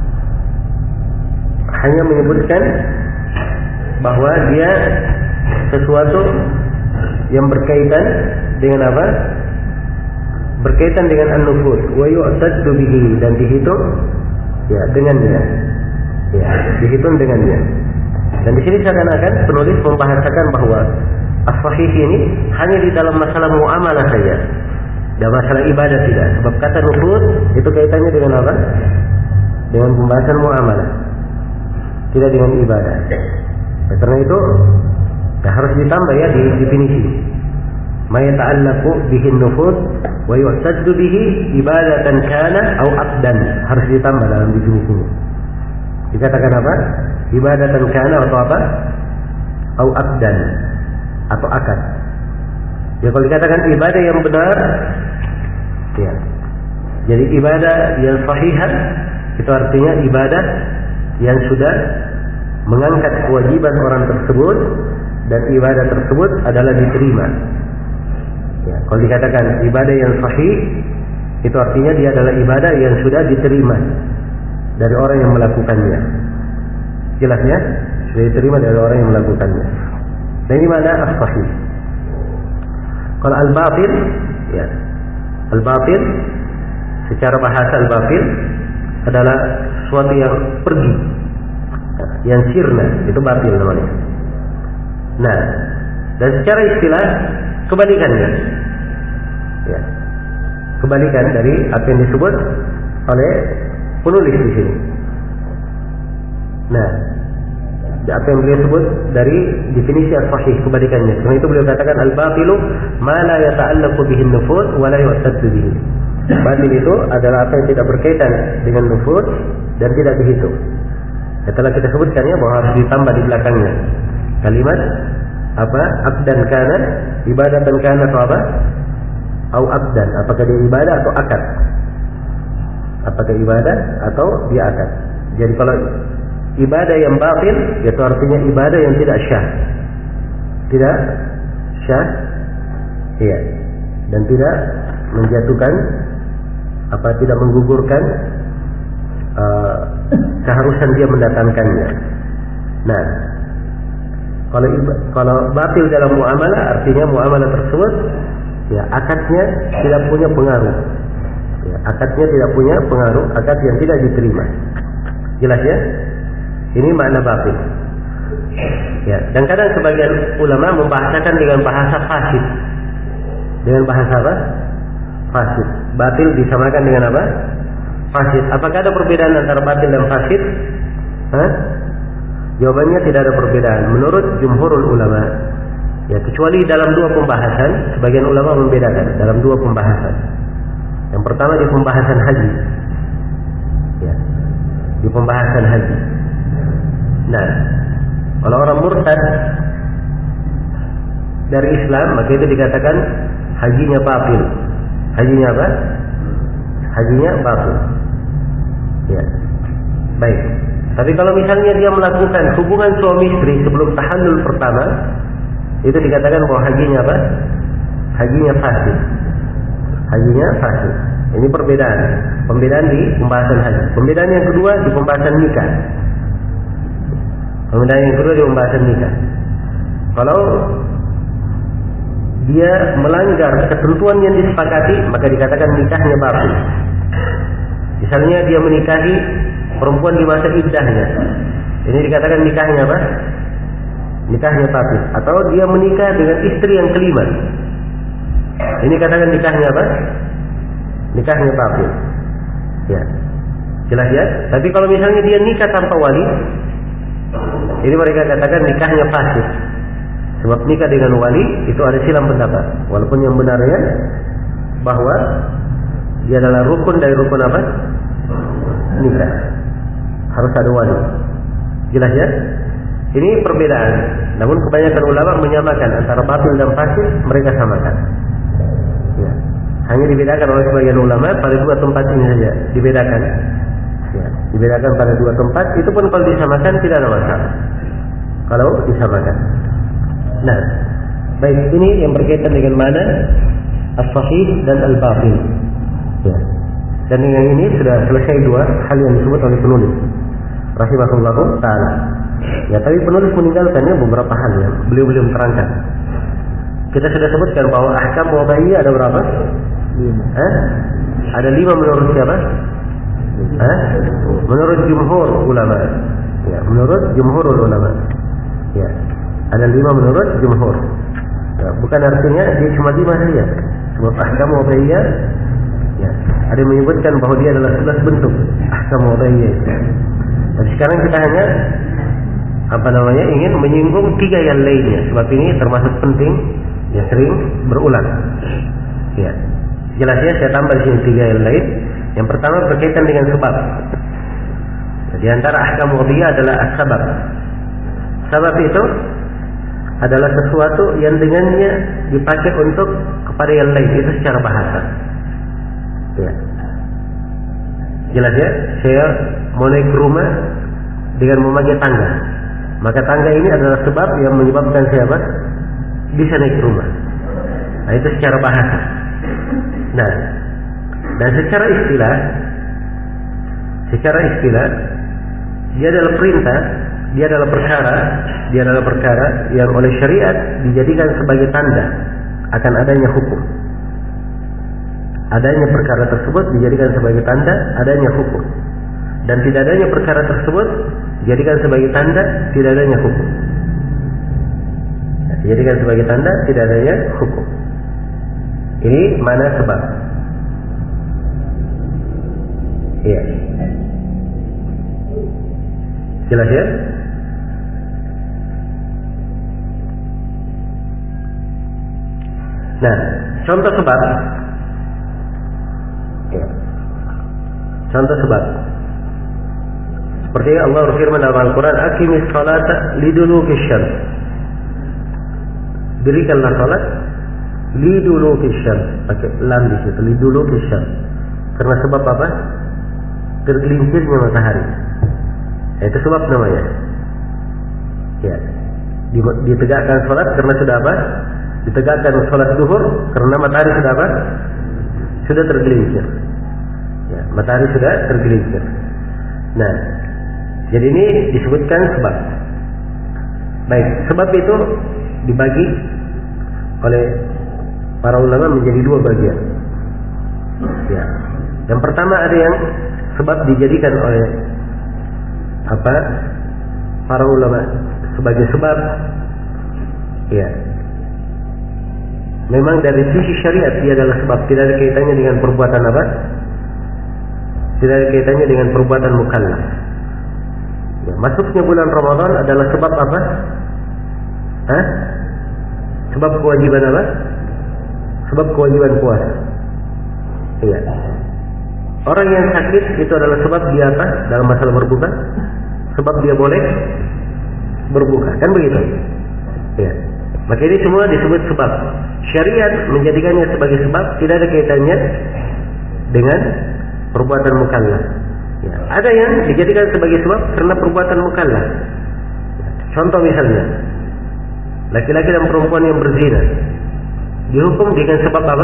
hanya menyebutkan bahwa dia sesuatu yang berkaitan dengan apa? Berkaitan dengan an-nufuz wa yu'taddu bihi, dan dihitung ya dengannya. Ya, dihitung dengannya. Dan di sini seakan-akan penulis membahasakan bahwa as-sahih ini hanya di dalam masalah muamalah saja. Dan masalah ibadah tidak. Sebab kata nufuz itu kaitannya dengan apa? Dengan pembahasan muamalah. Tidak dengan ibadah. Ya, karena itu ya, harus ditambah ya di definisi. Ma yata'allaqu bihin nufuz wa yu'taddu bihi ibadatan kana au aqdan, harus ditambah dalam definisinya. Dikatakan apa? Ibadatan kana atau apa? Au aqdan, atau akad. Ya kalau dikatakan ibadah yang benar, ya. Jadi ibadah yang sahihah itu artinya ibadah yang sudah mengangkat kewajiban orang tersebut dan ibadah tersebut adalah diterima. Ya, kalau dikatakan ibadah yang sahih, itu artinya dia adalah ibadah yang sudah diterima dari orang yang melakukannya. Jelasnya, sudah diterima dari orang yang melakukannya. Nah ini mana as-sahih. Kalau al-batil, ya, al-batil secara bahasa al-batil adalah sesuatu yang pergi, yang sirna, itu batil namanya. Nah, dan secara istilah kebalikannya, ya, kebalikan dari apa yang disebut oleh penulis di sini. Nah, apa yang beliau sebut dari definisi as-sahih, kebalikannya. Karena itu beliau katakan al-batilu ma la yata'allaqu bihi an-nufuz wa la yu'taddu bihi. Batil itu adalah apa yang tidak berkaitan dengan nufuz dan tidak dihitung. Setelah kita sebutkan ya bahwa harus ditambah di belakangnya kalimat apa? Aqdan kana, ibadatan kana atau apa? Au aqdan, apakah dia ibadah atau akad? Apakah ibadah atau dia akad? Jadi kalau ibadah yang batil, itu artinya ibadah yang tidak syah. Tidak syah, iya. Dan tidak menjatuhkan apa, tidak menggugurkan uh, keharusan dia mendatangkannya. Nah, kalau kalau batil dalam muamalah, artinya muamalah tersebut ya akadnya tidak punya pengaruh. Ya, akadnya tidak punya pengaruh, akad yang tidak diterima. Jelas ya? Ini makna batil. Ya, dan kadang sebagian ulama membahasakan dengan bahasa fasid. Dengan bahasa apa? Fasid. Batil disamakan dengan apa? Fasid. Apakah ada perbedaan antara batil dan fasid? Hah? Jawabannya tidak ada perbedaan menurut jumhurul ulama. Ya, kecuali dalam dua pembahasan, sebagian ulama membedakan dalam dua pembahasan. Yang pertama di pembahasan haji. Ya, di pembahasan haji. Nah, kalau orang murtad dari Islam, maka itu dikatakan hajinya batil. Hajinya apa? Hajinya batil. Ya, baik. Tapi kalau misalnya dia melakukan hubungan suami istri sebelum tahallul pertama, itu dikatakan bahwa hajinya apa? Hajinya fasid. Hajinya fasid. Ini perbedaan. Pembedaan di pembahasan haji. Pembedaan yang kedua di pembahasan nikah. Pembedaan yang kedua di pembahasan nikah. Kalau dia melanggar ketentuan yang disepakati, maka dikatakan nikahnya batil. Misalnya dia menikahi perempuan di masa iddahnya, ini dikatakan nikahnya apa? Nikahnya batil. Atau dia menikah dengan istri yang kelima, ini katakan nikahnya apa? Nikahnya batil. Ya, jelas ya. Tapi kalau misalnya dia nikah tanpa wali, ini mereka katakan nikahnya fasid. Sebab nikah dengan wali itu ada silang pendapat. Walaupun yang benarnya bahwa dia adalah rukun dari rukun apa? Nikah. Harus ada wali. Jelas ya? Ini perbedaan. Namun kebanyakan ulama menyamakan antara batil dan fasid, mereka samakan. Ya. Hanya dibedakan oleh sebagian ulama pada dua tempat ini saja. Dibedakan. Ya. Dibedakan pada dua tempat. Itu pun kalau disamakan tidak ada masalah. Kalau disamakan. Nah, baik, ini yang berkaitan dengan mana as-sahih dan al-batil. Ya. Dan yang ini sudah selesai dua hal yang disebut oleh penulis rahimahullahu ta'ala. Ya, tapi penulis meninggalkannya beberapa hal yang beliau belum terangkan. Kita sudah sebutkan bahwa ahkam wada'iyah ada berapa? Lima. Eh? Ada lima menurut siapa? Eh? Menurut jumhur ulama. Ya, menurut jumhur ulama. Ya. Ada lima menurut jumhur. Ya, bukan artinya dia cuma lima saja. Sebab ahkam wada'iyah, ya, ada yang menyebutkan bahwa dia adalah sebelas bentuk ahkam wada'iyah. Tapi sekarang kita hanya apa namanya ingin menyinggung tiga yang lainnya. Sebab ini termasuk penting, ya, sering berulang. Ya, jelas ya, saya tambah di sini tiga yang lain. Yang pertama berkaitan dengan sebab. Di antara ahkam wada'iyah adalah as-sabab. Sabab itu adalah sesuatu yang dengannya dipakai untuk kepada yang lain, itu secara bahasa. Ya. Jelas ya, saya mau naik ke rumah dengan memakai tangga. Maka tangga ini adalah sebab yang menyebabkan saya apa? Bisa naik ke rumah. Nah, itu secara bahasa. Nah, dan secara istilah, secara istilah, dia adalah perintah. Dia adalah perkara, dia adalah perkara yang oleh syariat dijadikan sebagai tanda akan adanya hukum. Adanya perkara tersebut dijadikan sebagai tanda adanya hukum. Dan tidak adanya perkara tersebut dijadikan sebagai tanda tidak adanya hukum. Dijadikan sebagai tanda tidak adanya hukum. Ini mana sebab? Iya. Jelas ya? Nah, contoh sebab. Ya. Contoh sebab. Seperti Allah berfirman dalam Al-Quran, "Aqimis salata lidulukish syams." Dirikanlah salat lidulukish syams. Pakai lam di situ, lidulukish syams. Karena sebab apa? Tergelincirnya matahari. Itu sebab namanya. Ya. Ditegakkan salat karena sudah apa? Ditegakkan salat zuhur karena matahari sudah apa? Sudah tergelincir. Ya, matahari sudah tergelincir. Nah, jadi ini disebutkan sebab. Baik, sebab itu dibagi oleh para ulama menjadi dua bagian. Ya. Yang pertama ada yang sebab dijadikan oleh apa? Para ulama sebagai sebab. Ya. Memang dari sisi syariat dia adalah sebab, tidak ada kaitannya dengan perbuatan apa? Tidak ada kaitannya dengan perbuatan mukallaf. Ya, masuknya bulan Ramadan adalah sebab apa? Hah? Sebab kewajiban apa? Sebab kewajiban puasa. Iya. Orang yang sakit itu adalah sebab dia apa? Dalam masalah berbuka. Sebab dia boleh berbuka, kan begitu? Ya. Maka ini semua disebut sebab. Syariat menjadikannya sebagai sebab, tidak ada kaitannya dengan perbuatan mukallaf. Ya. Ada yang dijadikan sebagai sebab karena perbuatan mukallaf. Contoh misalnya, laki-laki dan perempuan yang berzina dihukum dengan sebab apa?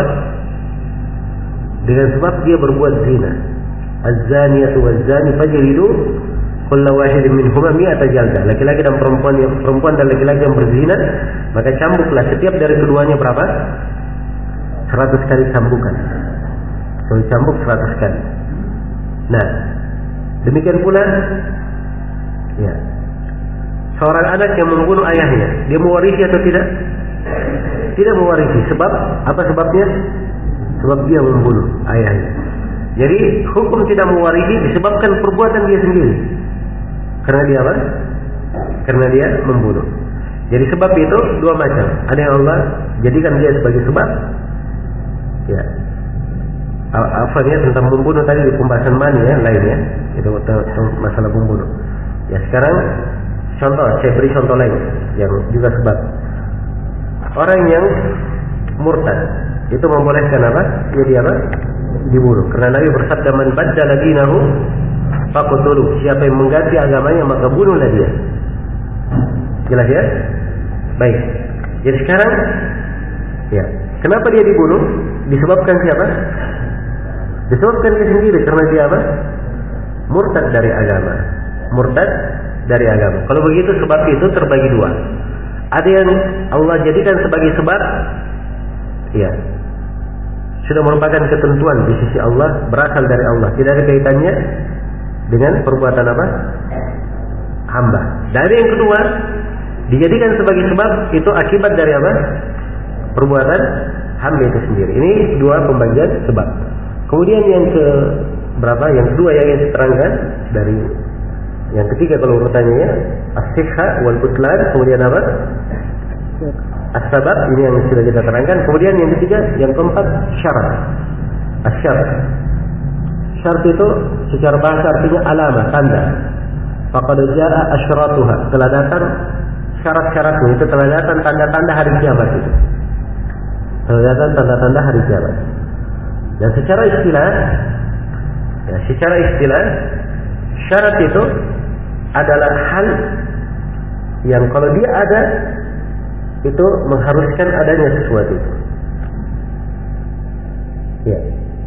Dengan sebab dia berbuat zina. Az-zaniyatu waz-zani fajlidu kulla wahidin minhuma mi'ata jaldah. Laki-laki dan perempuan yang perempuan dan laki-laki yang berzina, maka cambuklah setiap dari keduanya berapa? seratus kali cambukan. So cambuk seratus kali. Nah, demikian pula ya. Seorang anak yang membunuh ayahnya, dia mewarisi atau tidak? Tidak mewarisi. Sebab apa sebabnya? Sebab dia membunuh ayahnya. Jadi hukum tidak mewarisi disebabkan perbuatan dia sendiri. Karena dia apa? Karena dia membunuh. Jadi sebab itu dua macam. Ada yang Allah jadikan dia sebagai sebab. Ya. Apa ya tentang membunuh tadi di pembahasan mani ya lainnya. Itu masalah membunuh. Ya sekarang contoh, saya beri contoh lain yang juga sebab. Orang yang murtad itu membolehkan apa? Jadi apa? Dibunuh. Karena Nabi bersabda, "Man baddala dinahu faqtuluh." Siapa yang mengganti agamanya maka bunuhlah dia. Jelas ya? Baik. Jadi sekarang ya, kenapa dia dibunuh? Disebabkan siapa? Disebabkan dia sendiri karena dia apa? Murtad dari agama. Murtad dari agama. Kalau begitu sebab itu terbagi dua. Ada yang Allah jadikan sebagai sebab, ya, sudah merupakan ketentuan di sisi Allah, berasal dari Allah, tidak ada kaitannya dengan perbuatan apa? Hamba. Dari yang kedua, dijadikan sebagai sebab, itu akibat dari apa? Perbuatan hamba itu sendiri. Ini dua pembagian sebab. Kemudian yang ke berapa? Yang kedua yang ingin diterangkan dari yang ketiga kalau urutannya ya, as-sihha wal butlan, kemudian apa? As-sabab, ini yang sudah kita terangkan. Kemudian yang ketiga, yang keempat, syarat. As-syarat. Syarat itu secara bahasa artinya alamah, tanda. Faqad jaa asyratuha, telah datang syarat-syaratnya, itu telah datang tanda-tanda hari kiamat itu. Telah datang tanda-tanda hari kiamat. Dan secara istilah, ya, secara istilah, syarat itu adalah hal yang kalau dia ada itu mengharuskan adanya sesuatu itu. Ya.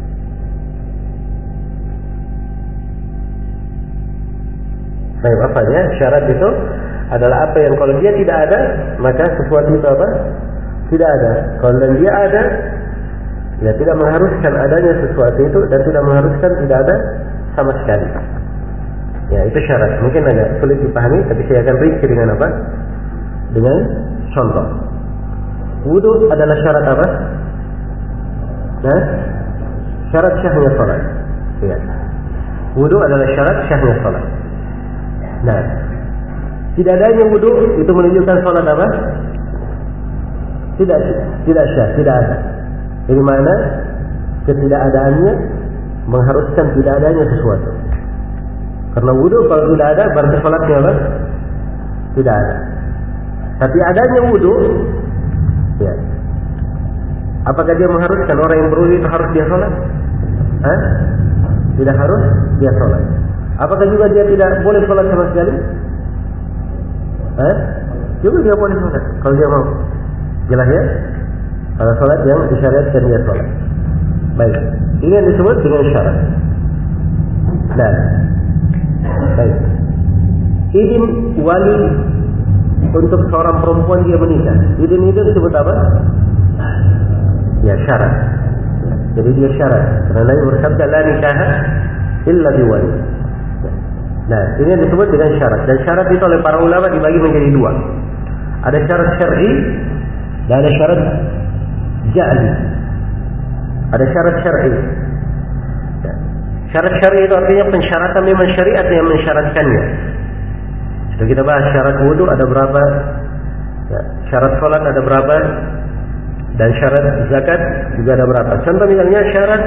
Baik, apa ya? Syarat itu adalah apa yang kalau dia tidak ada, maka sesuatu itu apa? Tidak ada. Kalau dan dia ada, ya tidak mengharuskan adanya sesuatu itu dan tidak mengharuskan tidak ada sama sekali. Ya, itu syarat. Mungkin agak sulit dipahami, tapi saya akan rinci dengan apa? Dengan contoh. Wudu adalah syarat apa? Nah, syarat syahnya salat. Ya. Wudu adalah syarat syahnya salat. Nah, tidak adanya wudu itu menunjukkan salat apa? Tidak, tidak syah, tidak ada. Ini mana ketidakadaannya mengharuskan tidak adanya sesuatu. Karena wudu kalau tidak ada berarti salatnya apa? Tidak ada. Tapi adanya wudu, ya. Apakah dia mengharuskan orang yang berwudu itu harus dia sholat? Hah? Tidak harus dia sholat. Apakah juga dia tidak boleh sholat sama sekali? Hah? Juga dia boleh sholat kalau dia mau. Jelas ya? Kalau sholat yang disyariatkan dia sholat. Baik. Ini yang disebut dengan syarat. Nah, baik. Izin wali untuk seorang perempuan dia menikah. Izin itu disebut apa? Ya, syarat. Jadi dia syarat. Karena Nabi bersabda la nikaha illa biwali. Nah, ini yang disebut dengan syarat. Dan syarat itu oleh para ulama dibagi menjadi dua. Ada syarat syar'i dan ada syarat ja'li. Ada syarat syar'i. Ya. Syarat syar'i itu artinya pensyaratan memang syariat yang mensyaratkannya. Sudah kita bahas syarat wudu ada berapa? Ya. syarat sholat ada berapa, dan syarat zakat juga ada berapa. Contoh misalnya syarat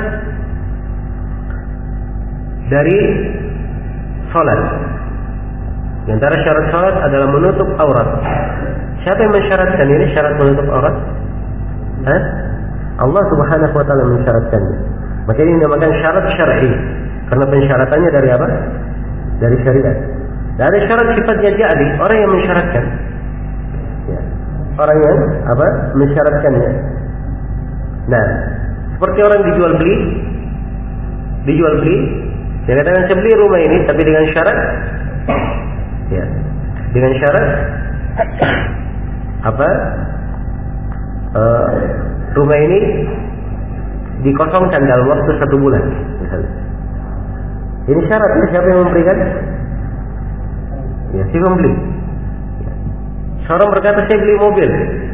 dari sholat. Di antara syarat sholat adalah menutup aurat. Siapa yang mensyaratkan ini syarat menutup aurat? Hah? Allah Subhanahu wa taala mensyaratkannya. Maka ini dinamakan syarat syar'i. Karena pensyaratannya dari apa? Dari syariat. Dan ada syarat sifatnya jadi, orang yang mensyaratkan. Ya. Orang yang apa? Mensyaratkannya. Nah, seperti orang dijual beli, dijual beli, dia katakan saya beli rumah ini, tapi dengan syarat, ya, dengan syarat apa? Uh, rumah ini dikosongkan dalam waktu satu bulan, misalnya. Ini syaratnya siapa yang memberikan? Ya, si pembeli. Seorang berkata saya beli mobil,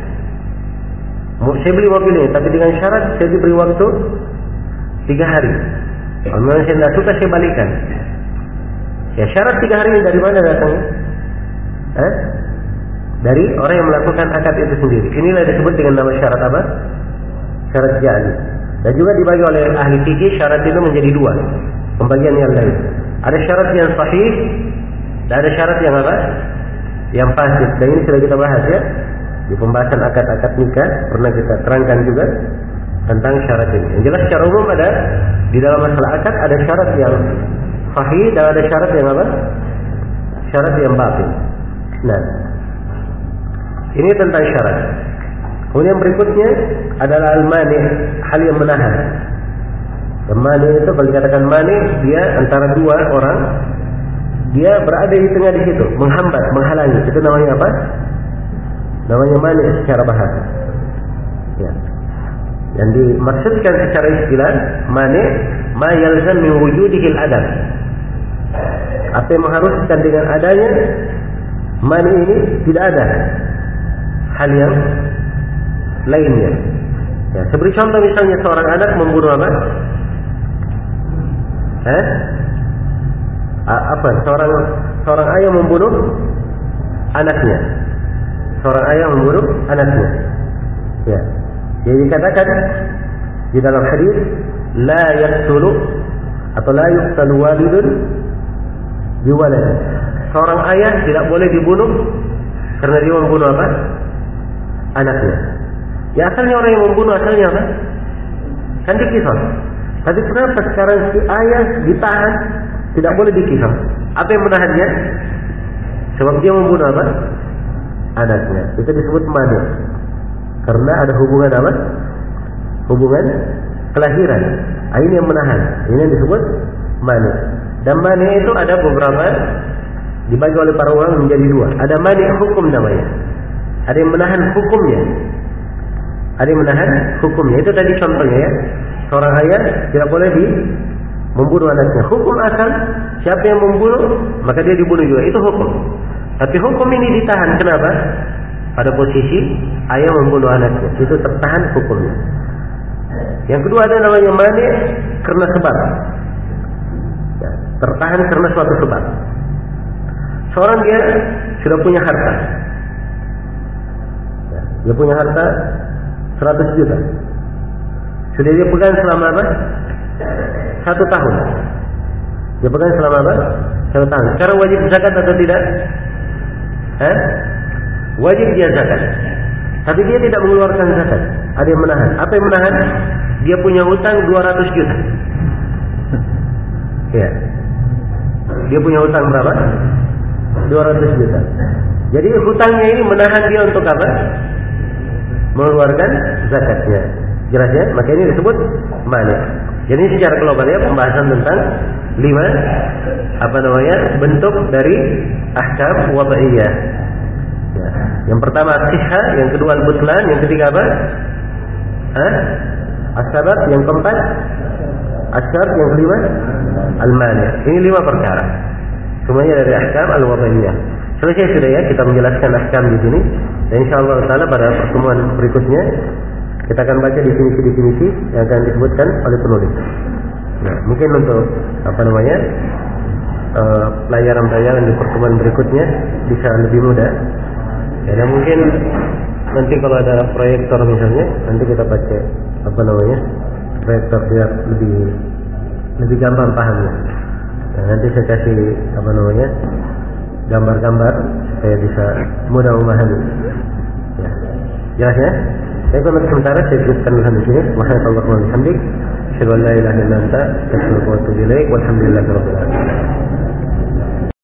saya beli mobil ini, tapi dengan syarat saya diberi waktu tiga hari. Kalau memang saya tidak suka saya balikan. Ya, syarat tiga hari ini dari mana datangnya? Eh? Dari orang yang melakukan akad itu sendiri. Inilah disebut dengan nama syarat apa? Syarat jadi. Dan juga dibagi oleh ahli fikih syarat itu menjadi dua. Pembagian yang lain. Ada syarat yang sahih dan ada syarat yang apa? Yang fasid. Dan ini sudah kita bahas ya di pembahasan akad-akad nikah, pernah kita terangkan juga tentang syarat ini. Yang jelas secara umum ada di dalam masalah akad ada syarat yang sahih dan ada syarat yang apa? Syarat yang batil. Nah, ini tentang syarat. Kemudian berikutnya adalah al-mani, hal yang menahan. Mani itu kalau dikatakan mani, dia antara dua orang, dia berada di tengah di situ, menghambat, menghalangi. Itu namanya apa? Namanya mani secara bahasa. Ya. Yang dimaksudkan secara istilah mani, ma yalzam min wujudihil adam. Apa yang mengharuskan dengan adanya mani ini tidak ada hal yang lainnya. Ya, seperti contoh misalnya seorang anak membunuh apa? Eh? Apa? Seorang seorang ayah membunuh anaknya. Seorang ayah membunuh anaknya. Ya. Jadi dikatakan di dalam hadis la yaqtulu atau la yuqtalu walidun biwalad. Seorang ayah tidak boleh dibunuh karena dia membunuh apa? Anaknya. Ya asalnya orang yang membunuh asalnya apa? Kan dikisah. Tapi kenapa sekarang si ayah ditahan tidak boleh dikisah? Apa yang menahannya? Sebab dia membunuh apa? Anaknya. Itu disebut mani. Karena ada hubungan apa? Hubungan kelahiran. Ini yang menahan. Ini yang disebut mani. Dan mani itu ada beberapa, dibagi oleh para ulama menjadi dua. Ada mani hukum namanya. Ada yang menahan hukumnya. Ada yang menahan hukumnya. Itu tadi contohnya ya. Seorang ayah tidak boleh di membunuh anaknya. Hukum asal siapa yang membunuh maka dia dibunuh juga. Itu hukum. Tapi hukum ini ditahan. Kenapa? Pada posisi ayah membunuh anaknya. Itu tertahan hukumnya. Yang kedua ada namanya mani karena sebab. Ya, tertahan karena suatu sebab. Seorang dia sudah punya harta. Ya, dia punya harta seratus juta. Sudah dia pegang selama apa? Satu tahun. Dia pegang selama apa? Satu tahun. Sekarang wajib zakat atau tidak? Eh? Wajib dia zakat. Tapi dia tidak mengeluarkan zakat. Ada yang menahan. Apa yang menahan? Dia punya hutang dua ratus juta. Ya. Dia punya hutang berapa? dua ratus juta. Jadi hutangnya ini menahan dia untuk apa? Mengeluarkan zakatnya. Jelas ya? Maka ini disebut mani. Jadi secara global ya pembahasan tentang lima apa namanya bentuk dari ahkam wad'iyah. Ya. Yang pertama as-sihha, yang kedua al-butlan, yang ketiga apa? Hah? As-sabab, yang keempat as-syart, yang kelima al-mani. Ini lima perkara. Semuanya dari ahkam al-wad'iyah. Selesai sudah ya kita menjelaskan ahkam di sini. Dan insyaallah taala pada pertemuan berikutnya kita akan baca definisi-definisi yang akan disebutkan oleh penulis. Nah, mungkin untuk apa namanya uh, pelajaran-pelajaran di pertemuan berikutnya bisa lebih mudah. Ya, dan mungkin nanti kalau ada proyektor misalnya, nanti kita pakai apa namanya proyektor biar lebih lebih gampang pahamnya. Nah, nanti saya kasih apa namanya gambar-gambar supaya bisa mudah memahami. Ya, jelas ya. Saya kalau sementara saya cukupkan di sini. Subhanallah wa bihamdik, asyhadu an la ilaha illa anta, astaghfiruka wa atubu ilaik. Walhamdulillahirabbil alamin.